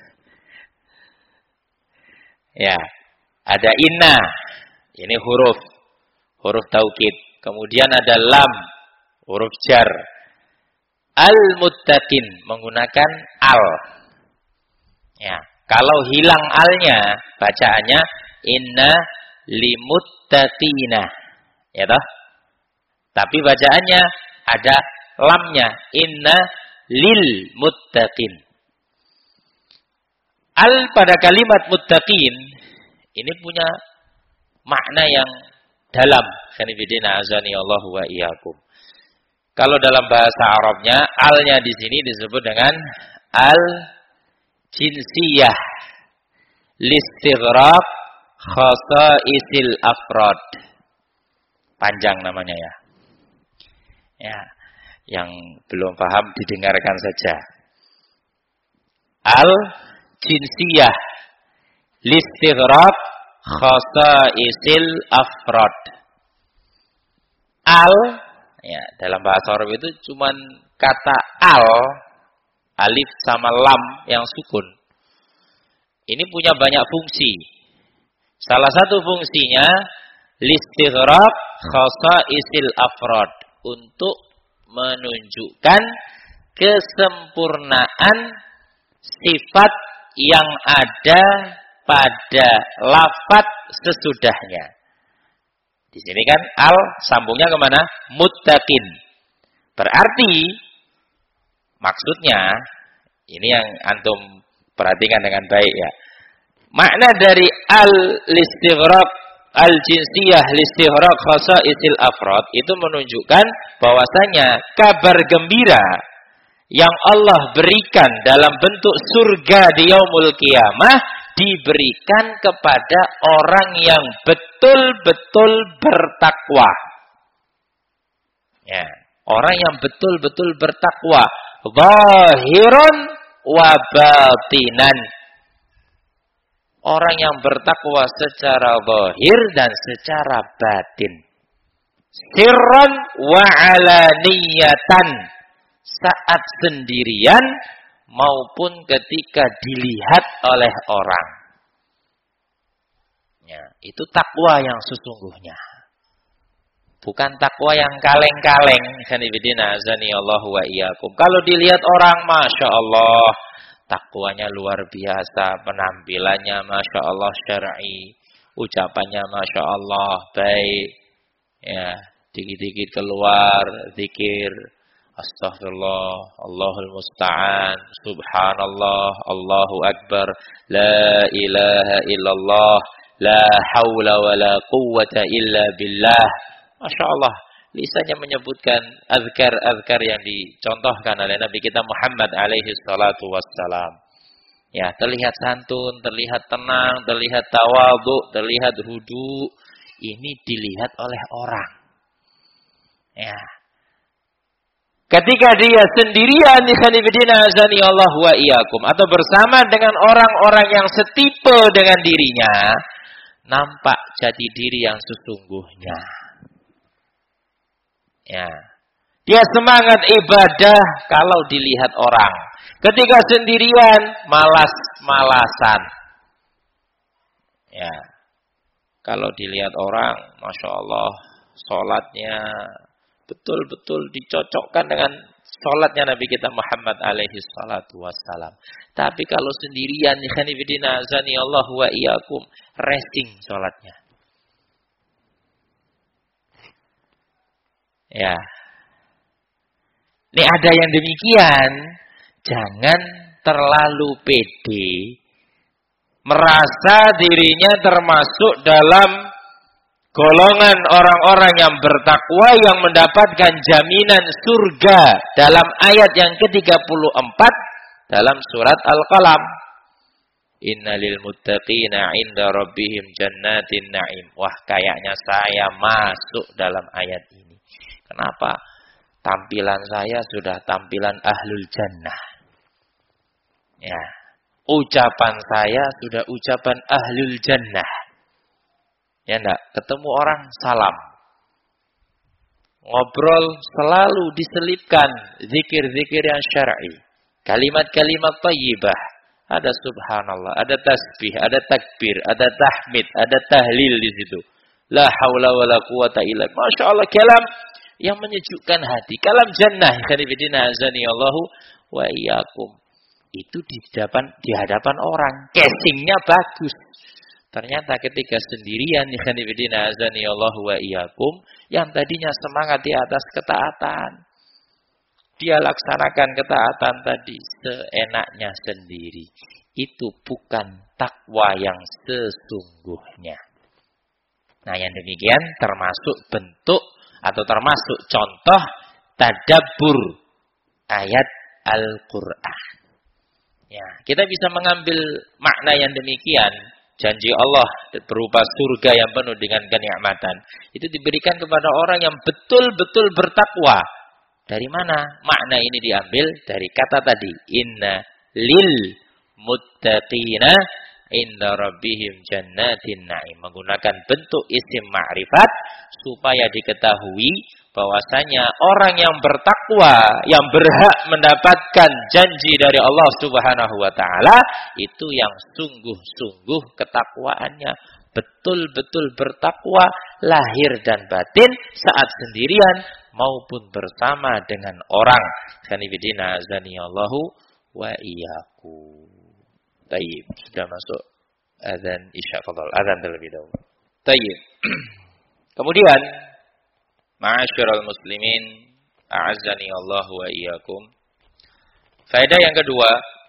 Ya, ada inna. Ini huruf, huruf taukid. Kemudian ada lam, huruf jar. Al-muttaqin menggunakan al. Ya, kalau hilang alnya, bacaannya inna limuttaqina. Ya toh? Tapi bacaannya ada lamnya, inna lil muttaqin. Al pada kalimat muttaqin ini punya makna yang dalam. Khanifidina azani Allahu wa iyyakum. Kalau dalam bahasa Arabnya, alnya di sini disebut dengan al jinsiyah listighraq khasaisil afrad. Panjang namanya ya. Ya, yang belum paham didengarkan saja. Al jinsiyah listighraq khasaisil afrad. Al, ya, dalam bahasa Arab itu cuman kata al, alif sama lam yang sukun. Ini punya banyak fungsi. Salah satu fungsinya listighraq khasaisil afrad, untuk menunjukkan kesempurnaan sifat yang ada pada lafaz sesudahnya. Di sini kan al sambungnya kemana? Muttaqin. Berarti maksudnya ini yang antum perhatikan dengan baik ya. Makna dari al listighraq al jinsiyah listighraq khasaisil afrad itu menunjukkan bahwasanya kabar gembira yang Allah berikan dalam bentuk surga di yaumul qiyamah diberikan kepada orang yang betul-betul bertakwa. Ya, orang yang betul-betul bertakwa, zahirun wa batinan. Orang yang bertakwa secara zahir dan secara batin. Sirran wa alaniyatan. Saat sendirian maupun ketika dilihat oleh orang. Ya, itu takwa yang sesungguhnya. Bukan takwa yang kaleng-kaleng. Khanifidina azani Allahu wa iyyakum. Kalau dilihat orang, Masya Allah, takwanya luar biasa, penampilannya Masya Allah syar'i, ucapannya Masya Allah baik, ya, dikit-dikit keluar zikir, Astaghfirullah, Allahul Musta'an, Subhanallah, Allahu Akbar, La ilaha illallah, La hawla wa la quwwata illa billah. Masya Allah, lisannya menyebutkan azkar-azkar yang dicontohkan oleh Nabi kita Muhammad alaihi salatu wassalam. Ya, terlihat santun, terlihat tenang, terlihat tawadhu, terlihat hudu. Ini dilihat oleh orang. Ya. Ketika dia sendirian, ikhwanifidina azani Allah wa iyyakum, atau bersama dengan orang-orang yang setipe dengan dirinya, nampak jati diri yang sesungguhnya. Ya. Dia semangat ibadah kalau dilihat orang. Ketika sendirian, malas-malasan. Ya. Kalau dilihat orang, Masya Allah, sholatnya betul-betul dicocokkan dengan sholatnya Nabi kita Muhammad alaihi salatu wassalam. Tapi kalau sendirian, ikhwanifidina azani Allah wa iyyakum, resting sholatnya. Ya. Ini ada yang demikian, jangan terlalu pede, merasa dirinya termasuk dalam golongan orang-orang yang bertakwa yang mendapatkan jaminan surga dalam ayat yang ke tiga puluh empat dalam surat Al-Qalam. Innalil muttaqina 'inda rabbihim jannatin na'im. Wah, kayaknya saya masuk dalam ayat ini. Kenapa? Tampilan saya sudah tampilan ahlul jannah. Ya, ucapan saya sudah ucapan ahlul jannah. Ya enggak, ketemu orang salam. Ngobrol selalu diselipkan zikir-zikir yang syar'i. Kalimat-kalimat thayyibah. Ada subhanallah, ada tasbih, ada takbir, ada tahmid, ada tahlil di situ. La haula wala quwata illa billah. Masya Allah, kalam yang menyejukkan hati. Kalam jannah. Khanifidina azani Allahu wa iyyakum. Itu di hadapan, di hadapan orang. Casingnya bagus. Ternyata ketika sendirian, khanifidina azani Allahu wa iyyakum, yang tadinya semangat di atas ketaatan, dia laksanakan ketaatan tadi seenaknya sendiri. Itu bukan takwa yang sesungguhnya. Nah, yang demikian termasuk bentuk atau termasuk contoh tadabbur ayat Al-Qur'an. Ya, kita bisa mengambil makna yang demikian. Janji Allah berupa surga yang penuh dengan kenikmatan. Itu diberikan kepada orang yang betul-betul bertakwa. Dari mana makna ini diambil? Dari kata tadi. Inna lil muttaqina inda rabbihim jannatin na'im. Menggunakan bentuk isim ma'rifat supaya diketahui bahwasanya orang yang bertakwa, yang berhak mendapatkan janji dari Allah Subhanahu wa taala, itu yang sungguh-sungguh ketakwaannya, betul-betul bertakwa lahir dan batin, saat sendirian maupun bersama dengan orang. Khanifidina azanillahu wa iyyakum. Tayyib, sudah masuk azan isya, fadhal azan terlebih dahulu. Tayyib. Kemudian ma'asyiral muslimin, a'azzani Allah wa iyyakum. Faedah yang kedua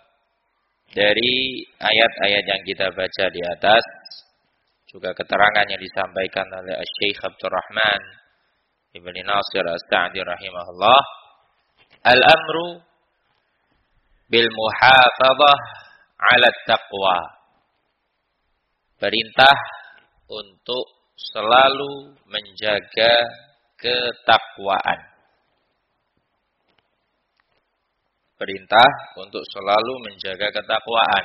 dari ayat-ayat yang kita baca di atas, juga keterangan yang disampaikan oleh Syekh Abdul Rahman Ibn Nasir As-Sa'di rahimahullah, al-amru bil muhafadzah 'ala taqwa. Perintah untuk selalu menjaga ketakwaan. Perintah untuk selalu menjaga ketakwaan.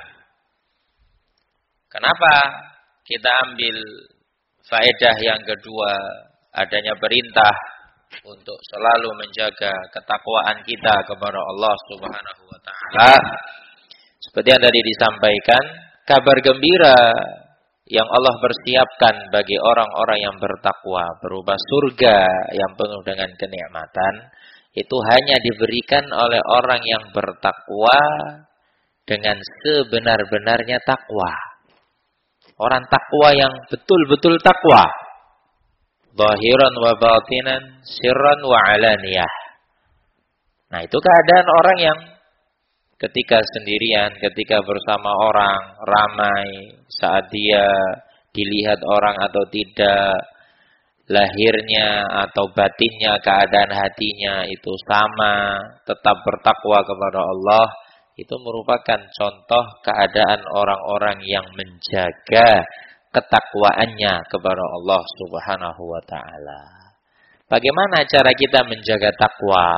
Kenapa kita ambil faedah yang kedua, adanya perintah untuk selalu menjaga ketakwaan kita kepada Allah Subhanahu wa taala? Seperti yang tadi disampaikan, kabar gembira yang Allah persiapkan bagi orang-orang yang bertakwa berupa surga yang penuh dengan kenikmatan, itu hanya diberikan oleh orang yang bertakwa dengan sebenar-benarnya takwa. Orang takwa yang betul-betul takwa. Zahiran wa batinan, sirran wa alaniyah. Nah, itu keadaan orang yang ketika sendirian, ketika bersama orang, ramai, saat dia dilihat orang atau tidak, lahirnya atau batinnya, keadaan hatinya itu sama, tetap bertakwa kepada Allah, itu merupakan contoh keadaan orang-orang yang menjaga ketakwaannya kepada Allah Subhanahu wa taala. Bagaimana cara kita menjaga takwa?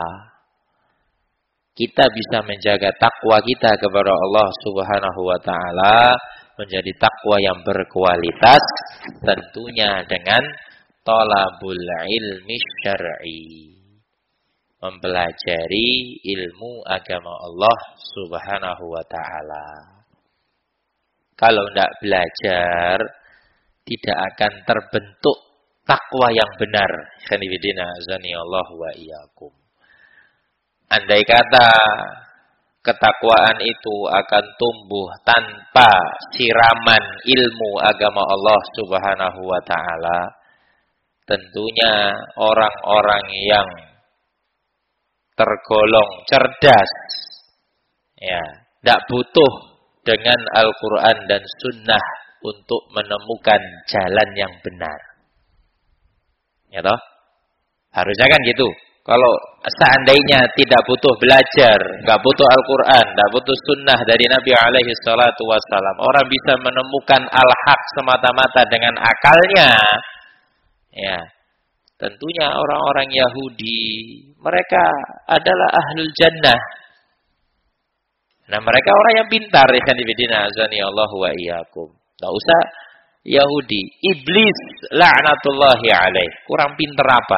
Kita bisa menjaga takwa kita kepada Allah Subhanahu wa taala menjadi takwa yang berkualitas, tentunya dengan talabul ilmi syar'i. Mempelajari ilmu agama Allah Subhanahu wa taala. Kalau tidak belajar, tidak akan terbentuk takwa yang benar. Khanifidina azani Allah wa iyyakum. Andai kata ketakwaan itu akan tumbuh tanpa siraman ilmu agama Allah Subhanahu wa taala, tentunya orang-orang yang tergolong cerdas, ya, tidak butuh dengan Al-Quran dan Sunnah untuk menemukan jalan yang benar. Ya toh? Harusnya kan gitu. Kalau seandainya tidak butuh belajar, nggak butuh Al-Quran, nggak butuh Sunnah dari Nabi alaihi salatu wassalam, orang bisa menemukan al-haq semata-mata dengan akalnya. Ya, tentunya orang-orang Yahudi, mereka adalah ahlul jannah. Nah, mereka orang yang pintar, ikhwan fillah azani Allah wa iyyakum. Enggak usah Yahudi, iblis laknatullahi alaih. Kurang pintar apa?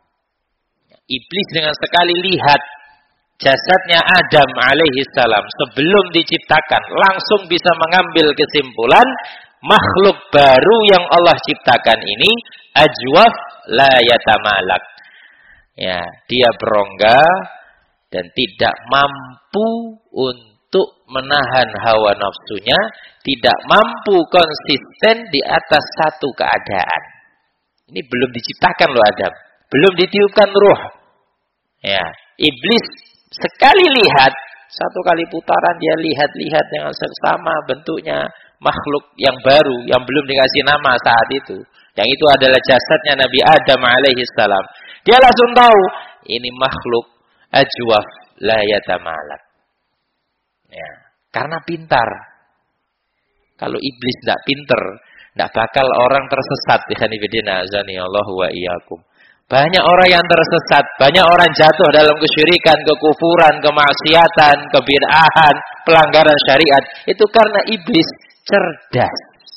Iblis dengan sekali lihat jasadnya Adam alaihi salam sebelum diciptakan, langsung bisa mengambil kesimpulan makhluk baru yang Allah ciptakan ini ajwaf la yatamalak. Ya, dia berongga dan tidak mampu untuk menahan hawa nafsunya, tidak mampu konsisten di atas satu keadaan. Ini belum diciptakan loh Adam, belum ditiupkan ruh. Ya, iblis sekali lihat, satu kali putaran dia lihat-lihat dengan seksama bentuknya makhluk yang baru yang belum dikasih nama saat itu. Yang itu adalah jasadnya Nabi Adam alaihi salam. Dia langsung tahu ini makhluk ajwaf la yatamalak. Ya, karena pintar. Kalau iblis tidak pintar, tidak bakal orang tersesat. Azanillahu wa iyyakum. Banyak orang yang tersesat, banyak orang jatuh dalam kesyirikan, kekufuran, kemaksiatan, kebid'ahan, pelanggaran syariat. Itu karena iblis cerdas.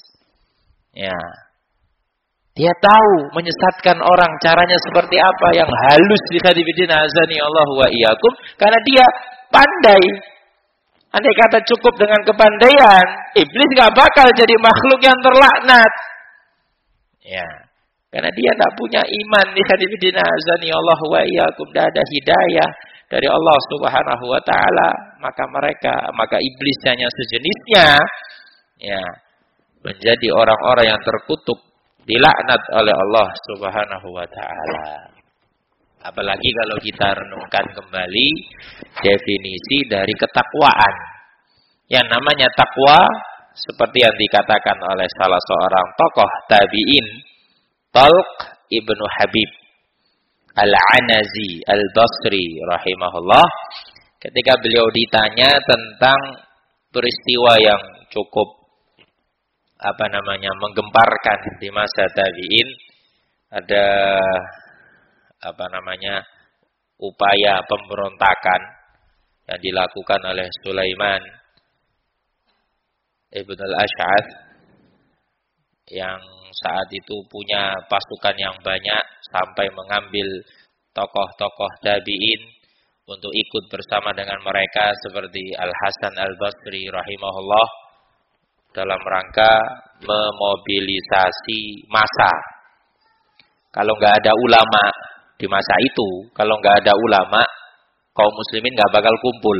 Ya. Dia tahu menyesatkan orang caranya seperti apa yang halus di hadibidina azani Allah wa iyyakum, karena dia pandai. Andai kata cukup dengan kepandaian, iblis nggak bakal jadi makhluk yang terlaknat. Ya, karena dia tidak punya iman di hadibidina azani Allah wa iyyakum, tidak ada hidayah dari Allah Subhanahu wa taala, maka mereka, maka iblis hanya sejenisnya, ya, menjadi orang-orang yang terkutuk, dilaknat oleh Allah Subhanahu wa taala. Apalagi kalau kita renungkan kembali definisi dari ketakwaan. Yang namanya takwa seperti yang dikatakan oleh salah seorang tokoh tabi'in, Talq ibnu Habib Al-Anazi Al-Basri rahimahullah, ketika beliau ditanya tentang peristiwa yang cukup apa namanya menggemparkan di masa tabi'in, ada apa namanya upaya pemberontakan yang dilakukan oleh Sulaiman ibn al-Ash'ath yang saat itu punya pasukan yang banyak sampai mengambil tokoh-tokoh tabi'in untuk ikut bersama dengan mereka seperti Al-Hasan Al-Basri rahimahullah dalam rangka memobilisasi massa. Kalau nggak ada ulama di masa itu, kalau nggak ada ulama, kaum muslimin nggak bakal kumpul.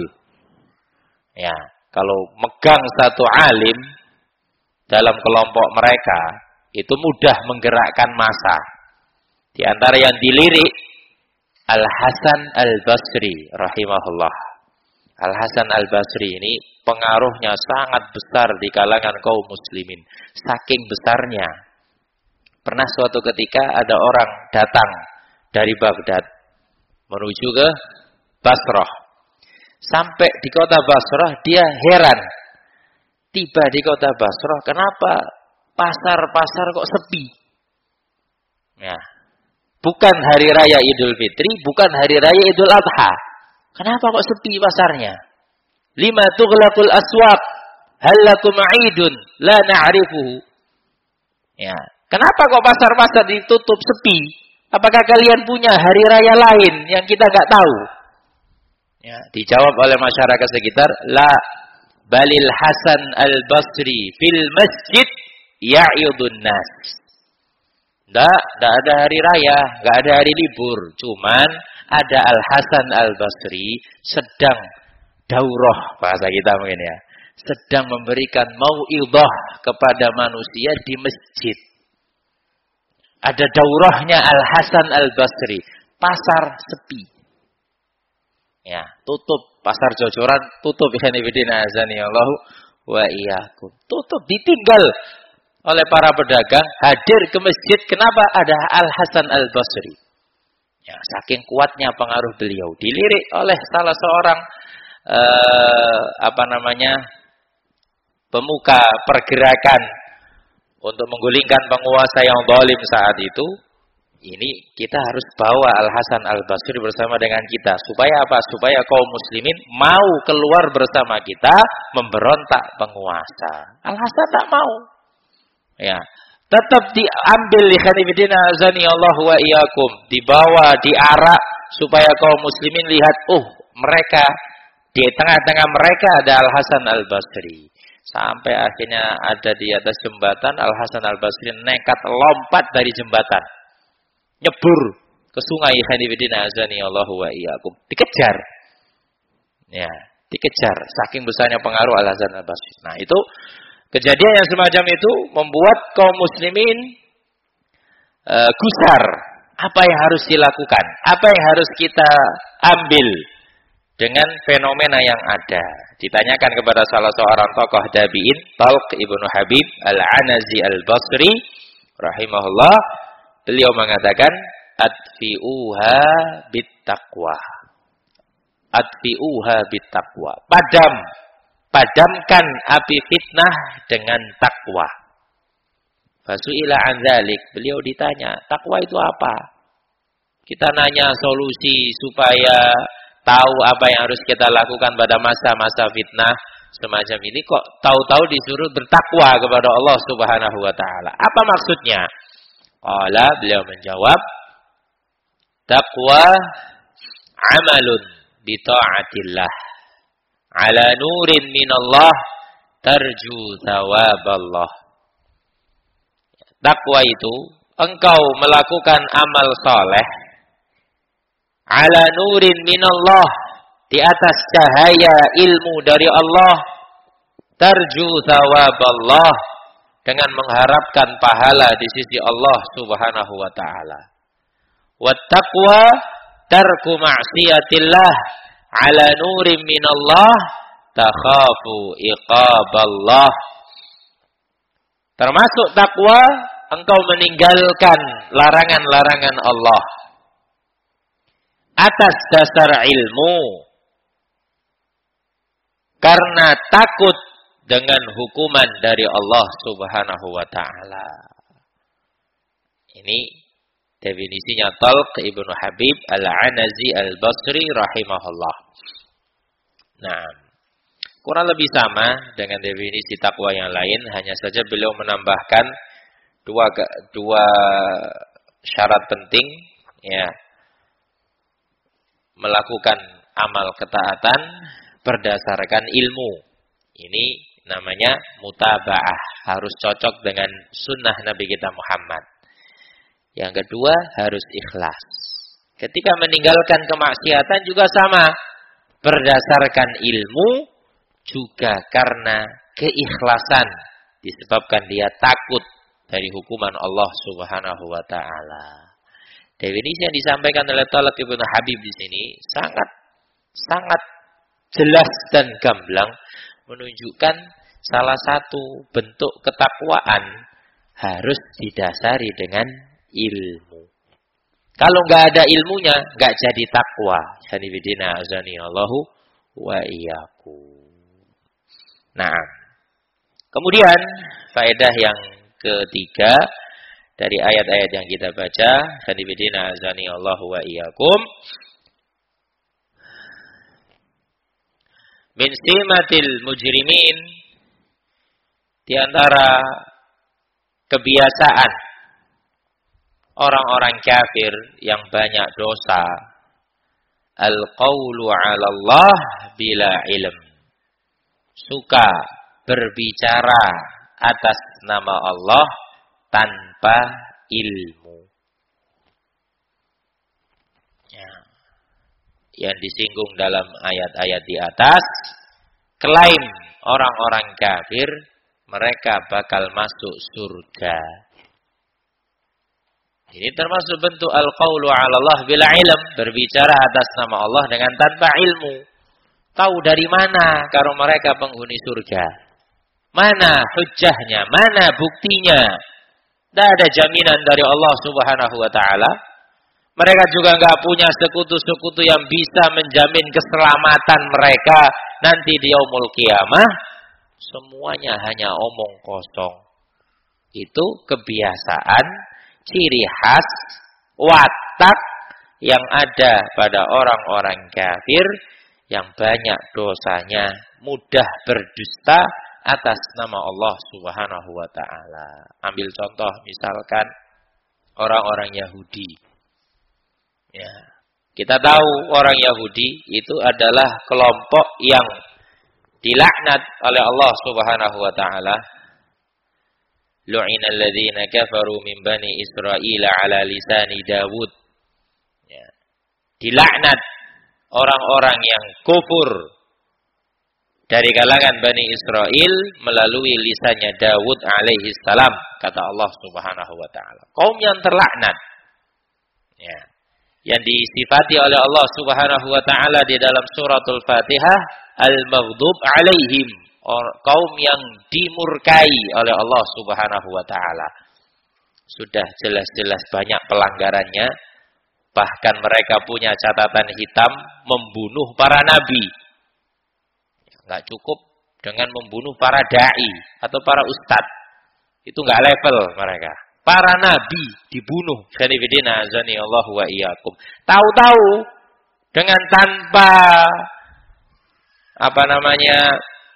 Ya, kalau megang satu alim dalam kelompok mereka, itu mudah menggerakkan massa. Di antara yang dilirik Al-Hasan Al-Basri rahimahullah. Al-Hasan Al-Basri ini pengaruhnya sangat besar di kalangan kaum muslimin. Saking besarnya, pernah suatu ketika ada orang datang dari Baghdad menuju ke Basrah. Sampai di kota Basrah dia heran. Tiba di kota Basrah, kenapa pasar-pasar kok sepi? Ya. Bukan hari raya Idul Fitri, bukan hari raya Idul Adha. Kenapa kok sepi pasarnya? Lima tughlaqul aswaq, hal lakum 'idun la na'rifuhu. Ya. Kenapa kok pasar-pasar ditutup sepi? Apakah kalian punya hari raya lain yang kita nggak tahu? Ya, dijawab oleh masyarakat sekitar, la balil Hasan Al-Basri fil masjid ya'yudun nas. Nggak, nggak ada hari raya, nggak ada hari libur. Cuman ada Al-Hasan Al-Basri sedang daurah, bahasa kita mungkin ya. Sedang memberikan mau'idhah kepada manusia di masjid. Ada daurahnya Al-Hasan Al-Basri. Pasar sepi. Ya, tutup. Pasar Jojoran tutup. Azanillahu wa iyyakum. Tutup, ditinggal oleh para pedagang. Hadir ke masjid. Kenapa? Ada Al-Hasan Al-Basri. Ya, saking kuatnya pengaruh beliau. Dilirik oleh salah seorang eh, apa namanya pemuka pergerakan untuk menggulingkan penguasa yang zalim saat itu. Ini kita harus bawa Al-Hasan Al-Basri bersama dengan kita. Supaya apa? Supaya kaum muslimin mau keluar bersama kita memberontak penguasa. Al-Hasan tak mau. Ya, tetap diambil ikhwanifidina azani Allah wa iyyakum, dibawa, diarak supaya kaum muslimin lihat, oh, mereka di tengah-tengah mereka ada Al-Hasan Al-Basri. Sampai akhirnya ada di atas jembatan, Al-Hasan Al-Basri nekat lompat dari jembatan. Nyebur ke sungai ikhwanifidina azani Allah wa iyyakum. Dikejar. Ya, dikejar saking besarnya pengaruh Al-Hasan Al-Basri. Nah, itu kejadian yang semacam itu membuat kaum muslimin uh, gusar. Apa yang harus dilakukan? Apa yang harus kita ambil dengan fenomena yang ada? Ditanyakan kepada salah seorang tokoh tabi'in, Talq ibnu Habib Al-Anazi Al-Basri rahimahullah, beliau mengatakan, atfi'uha bittaqwa. Atfi'uha bittaqwa. Padam Padamkan api fitnah dengan takwa. Fasu'ila an dzalik, beliau ditanya, takwa itu apa? Kita nanya solusi supaya tahu apa yang harus kita lakukan pada masa-masa fitnah semacam ini, kok tahu-tahu disuruh bertakwa kepada Allah Subhanahu wa taala. Apa maksudnya? Qala, beliau menjawab, taqwa amalun bi ta'atillah. Ala nurin minallah tarju thawaballah. Takwa itu engkau melakukan amal saleh ala nurin minallah, di atas cahaya ilmu dari Allah, tarju thawaballah, dengan mengharapkan pahala di sisi Allah Subhanahu wa taala. Wat taqwa tarku ma'siyatillah ala nurin minallah takhafu iqaballah. Termasuk takwa engkau meninggalkan larangan-larangan Allah atas dasar ilmu, karena takut dengan hukuman dari Allah Subhanahu wa taala. Ini definisinya Talq ibnu Habib Al-Anazi Al-Basri rahimahullah. Nah, kurang lebih sama dengan definisi takwa yang lain, hanya saja beliau menambahkan dua dua syarat penting, ya. Melakukan amal ketaatan berdasarkan ilmu. Ini namanya mutaba'ah, harus cocok dengan sunnah Nabi kita Muhammad. Yang kedua, harus ikhlas. Ketika meninggalkan kemaksiatan juga sama, berdasarkan ilmu, juga karena keikhlasan, disebabkan dia takut dari hukuman Allah Subhanahu wa taala. Definisi yang disampaikan oleh Talq ibnu Habib di sini sangat sangat jelas dan gamblang, menunjukkan salah satu bentuk ketakwaan harus didasari dengan ilmu. Kalau nggak ada ilmunya, nggak jadi takwa. Sanibidina azani Allahu wa iyyakum. Nah, kemudian faedah yang ketiga dari ayat-ayat yang kita baca, sanibidina azani Allahu wa iyyakum, min simatil mujrimin, di antara kebiasaan orang-orang kafir yang banyak dosa, al-qawlu 'ala Allah bila ilm, suka berbicara atas nama Allah tanpa ilmu. Ya. Yang disinggung dalam ayat-ayat di atas, klaim orang-orang kafir mereka bakal masuk surga. Ini termasuk bentuk al-qawlu 'ala Allah bila ilm, berbicara atas nama Allah dengan tanpa ilmu. Tahu dari mana kalau mereka penghuni surga? Mana hujjahnya? Mana buktinya? Tidak ada jaminan dari Allah Subhanahu wa taala. Mereka juga enggak punya sekutu-sekutu yang bisa menjamin keselamatan mereka nanti di yaumul qiyamah. Semuanya hanya omong kosong. Itu kebiasaan, ciri khas watak yang ada pada orang-orang kafir yang banyak dosanya, mudah berdusta atas nama Allah Subhanahu wa taala. Ambil contoh misalkan orang-orang Yahudi. Ya. Kita tahu orang Yahudi itu adalah kelompok yang dilaknat oleh Allah Subhanahu wa taala. Lu'inal ladzina kafaru min bani Israil ala lisani Dawud. Ya. Dilaknat orang-orang yang kufur dari kalangan Bani Israel melalui lisannya Dawud alaihi salam, kata Allah Subhanahu wa taala. Kaum yang terlaknat. Ya. Yang disifati oleh Allah Subhanahu wa taala di dalam suratul Fatihah, al-maghdub alaihim, kaum yang dimurkai oleh Allah Subhanahu wa taala. Sudah jelas-jelas banyak pelanggarannya, bahkan mereka punya catatan hitam membunuh para nabi. Enggak cukup dengan membunuh para dai atau para ustadz. Itu enggak level mereka. Para nabi dibunuh. Khanifidina azani Allah wa iyyakum. Tahu-tahu dengan tanpa apa namanya?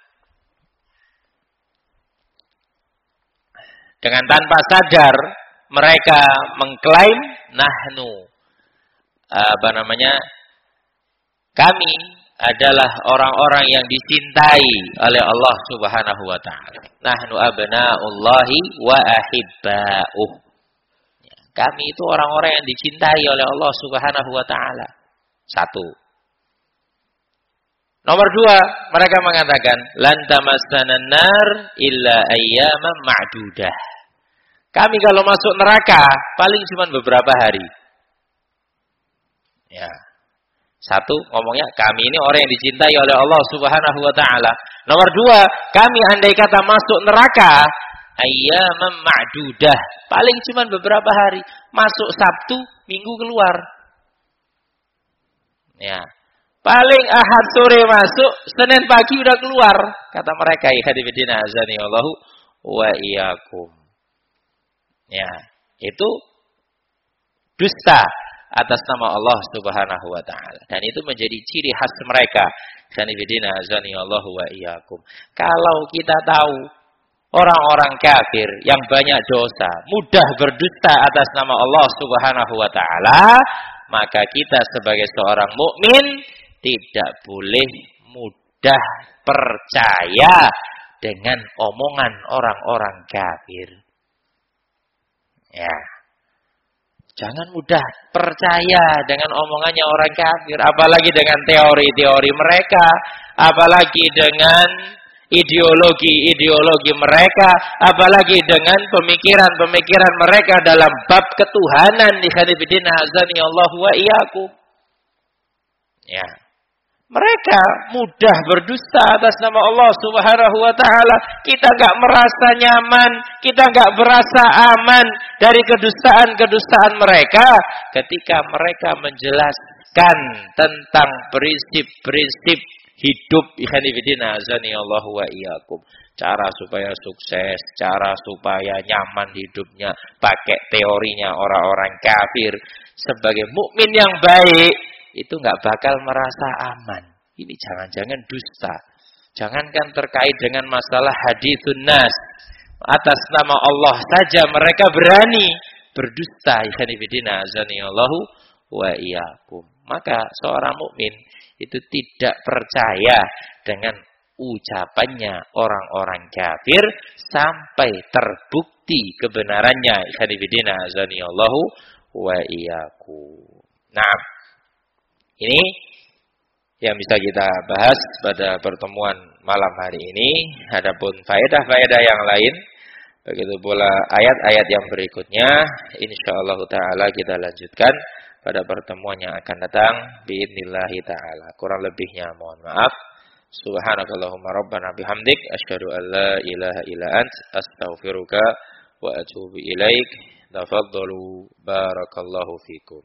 Dengan tanpa sadar mereka mengklaim nahnu apa namanya? Kami adalah orang-orang yang dicintai oleh Allah Subhanahu wa taala. Nahnu abnaullahi wa ahibba'uh. Ya, kami itu orang-orang yang dicintai oleh Allah Subhanahu wa taala. Satu. Nomor dua, mereka mengatakan lan tamassanan nar illa ayyaman ma'dudah. Kami kalau masuk neraka paling cuma beberapa hari. Ya. Satu, ngomongnya kami ini orang yang dicintai oleh Allah Subhanahu wa taala. Nomor dua, kami andai kata masuk neraka ayyaman ma'dudah, paling cuma beberapa hari. Masuk Sabtu, Minggu keluar. Ya. Paling Ahad sore masuk, Senin pagi udah keluar, kata mereka. Ikhadibidina azani Allahu wa iyyakum. Ya, itu dusta atas nama Allah Subhanahu wa taala, dan itu menjadi ciri khas mereka. Khanifidina azani Allahu wa iyyakum. Kalau kita tahu orang-orang kafir yang banyak dosa, mudah berdusta atas nama Allah Subhanahu wa taala, maka kita sebagai seorang mukmin tidak boleh mudah percaya dengan omongan orang-orang kafir. Ya. Jangan mudah percaya dengan omongannya orang kafir, apalagi dengan teori-teori mereka, apalagi dengan ideologi-ideologi mereka, apalagi dengan pemikiran-pemikiran mereka dalam bab ketuhanan. Ikhwanifidina azani Allahu wa iyyakum. Ya. Mereka mudah berdusta atas nama Allah Subhanahu wa taala. Kita enggak merasa nyaman, kita enggak berasa aman dari kedustaan-kedustaan mereka ketika mereka menjelaskan tentang prinsip-prinsip hidup. Ikhwanifidina azani Allahu wa iyyakum. Cara supaya sukses, cara supaya nyaman hidupnya, pakai teorinya orang-orang kafir. Sebagai mukmin yang baik itu nggak bakal merasa aman. Ini jangan-jangan dusta. Jangankan terkait dengan masalah haditsun nas, atas nama Allah saja mereka berani berdusta. Ikhwanifidina azani Allahu wa iyyakum. Maka seorang mukmin itu tidak percaya dengan ucapannya orang-orang kafir sampai terbukti kebenarannya. Ikhwanifidina azani Allahu wa iyyakum. Nah, ini yang bisa kita bahas pada pertemuan malam hari ini. Adapun faedah-faedah yang lain, begitu pula ayat-ayat yang berikutnya, insyaallah taala kita lanjutkan pada pertemuan yang akan datang biidznillah taala. Kurang lebihnya mohon maaf. Subhanakallahumma rabbana bihamdik asyhadu an la ilaha illa ant astaghfiruka wa atubu ilaik. Tafaddalu barakallahu fikum.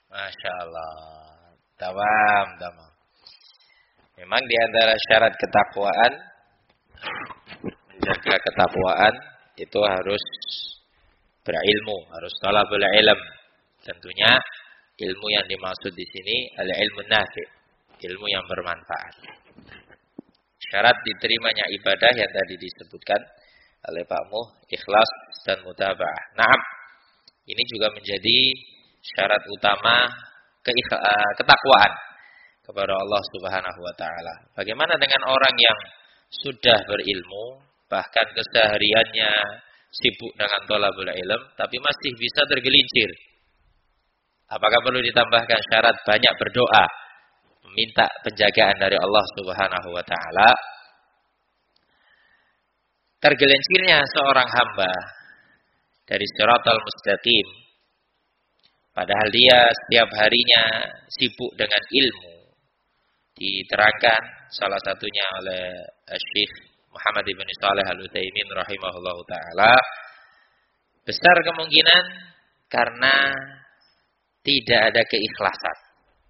Masya Allah. Tamam, tamam. Memang di antara syarat ketakwaan, menjaga ketakwaan itu harus berilmu, harus talabul ilm. Tentunya ilmu yang dimaksud di sini adalah ilmu nafi', ilmu yang bermanfaat. Syarat diterimanya ibadah yang tadi disebutkan oleh Pak Muh, ikhlas dan mutaba'ah. Naam, ini juga menjadi syarat utama ketakwaan kepada Allah Subhanahu wa taala. Bagaimana dengan orang yang sudah berilmu, bahkan kesehariannya sibuk dengan thalabul ilm, tapi masih bisa tergelincir? Apakah perlu ditambahkan syarat banyak berdoa, meminta penjagaan dari Allah Subhanahu wa taala? Tergelincirnya seorang hamba dari siratal mustaqim, padahal dia setiap harinya sibuk dengan ilmu, diterangkan salah satunya oleh Syekh Muhammad ibn Shalih Al-Utsaimin rahimahullahu taala, besar kemungkinan karena tidak ada keikhlasan.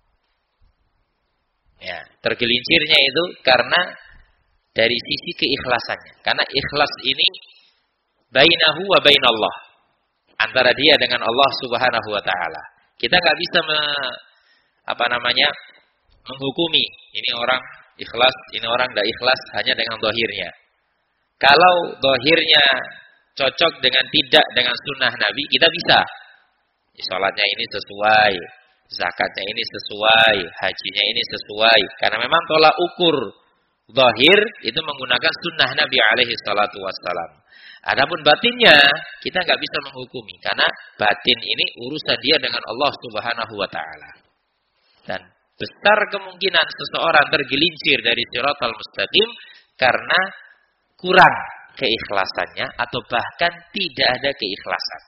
Ya, tergelincirnya itu karena dari sisi keikhlasannya. Karena ikhlas ini bainahu wa bainallah, antara dia dengan Allah Subhanahu wa taala. Kita nggak bisa me, apa namanya? menghukumi ini orang ikhlas, ini orang tidak ikhlas hanya dengan zahirnya. Kalau zahirnya cocok dengan tidak dengan sunnah Nabi, kita bisa. Salatnya ini sesuai, zakatnya ini sesuai, hajinya ini sesuai. Karena memang tolak ukur zahir itu menggunakan sunnah Nabi alaihi salatu wassalam. Adapun batinnya kita nggak bisa menghukumi, karena batin ini urusan dia dengan Allah Subhanahu wa taala. Dan besar kemungkinan seseorang tergelincir dari siratal mustaqim karena kurang keikhlasannya atau bahkan tidak ada keikhlasan.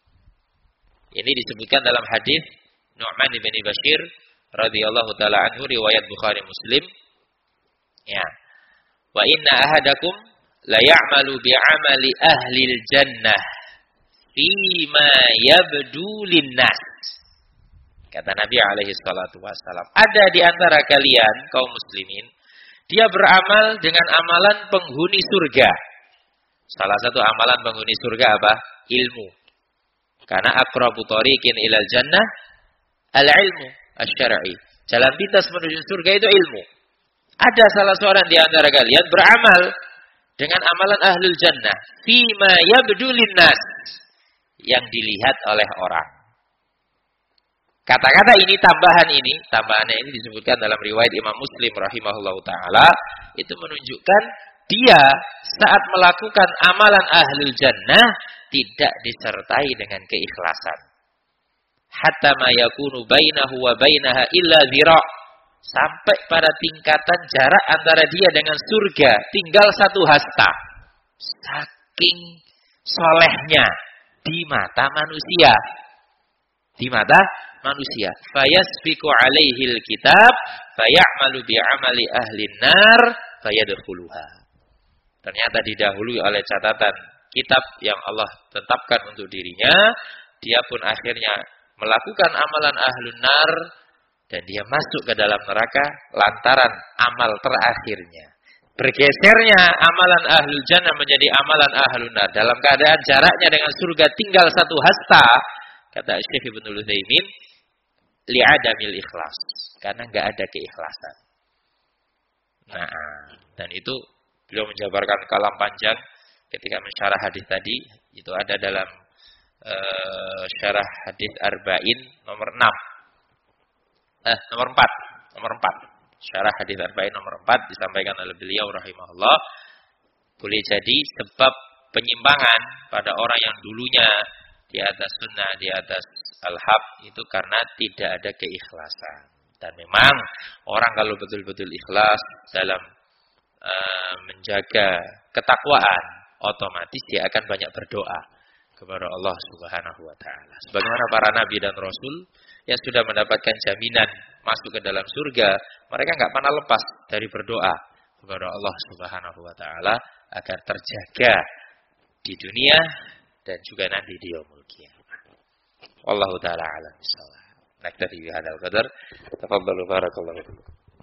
Ini disebutkan dalam hadis Nu'man bin Bashir radhiyallahu taala anhu, riwayat Bukhari Muslim. Ya. Wa inna ahadakum la ya'malu bi'amali ahlil jannah fima yabdu linnas. Kata Nabi alaihi salatu wassalam, ada di antara kalian kaum muslimin, dia beramal dengan amalan penghuni surga. Salah satu amalan penghuni surga apa? Ilmu. Karena aqrabu thariqin ilal jannah al-ilmu asy-syar'i. Jalan pintas menuju surga itu ilmu. Ada salah seorang di antara kalian beramal dengan amalan ahlul jannah fima yabdu linnas, yang dilihat oleh orang. Kata-kata ini, tambahan ini, tambahannya ini disebutkan dalam riwayat Imam Muslim rahimahullahu taala, itu menunjukkan dia saat melakukan amalan ahlul jannah tidak disertai dengan keikhlasan. Hatta ma yakunu bainahu wa bainaha illa dhira', sampai pada tingkatan jarak antara dia dengan surga tinggal satu hasta. Saking solehnya di mata manusia. Di mata manusia. Fayasfiku alaihil kitab fayamalu bi'amali ahlin nar fayadkhuluha. Ternyata didahului oleh catatan kitab yang Allah tetapkan untuk dirinya, dia pun akhirnya melakukan amalan ahlun nar dan dia masuk ke dalam neraka lantaran amal terakhirnya. Bergesernya amalan ahlul jannah menjadi amalan ahlun nar dalam keadaan jaraknya dengan surga tinggal satu hasta, kata Syekh Ibnu Utsaimin, li'adamil ikhlas, karena enggak ada keikhlasan. Nah, dan itu beliau menjabarkan kalam panjang ketika mensyarah hadis tadi, itu ada dalam uh, syarah hadis Arba'in nomor enam. Eh, nomor empat, nomor empat. Syarah hadis Arba'in nomor empat disampaikan oleh beliau rahimahullah. Boleh jadi sebab penyimpangan pada orang yang dulunya di atas sunnah, di atas al-haq, itu karena tidak ada keikhlasan. Dan memang orang kalau betul-betul ikhlas dalam uh, menjaga ketakwaan, otomatis dia akan banyak berdoa kepada Allah Subhanahu wa taala. Sebagaimana para nabi dan rasul yang sudah mendapatkan jaminan masuk ke dalam surga, mereka enggak pernah lepas dari berdoa kepada Allah Subhanahu wa taala agar terjaga di dunia dan juga nanti di yaumul qiyamah. Wallahu taala a'lam bishawab. Naktafi bihadzal qadar. Tafadhalu barakallahu fikum.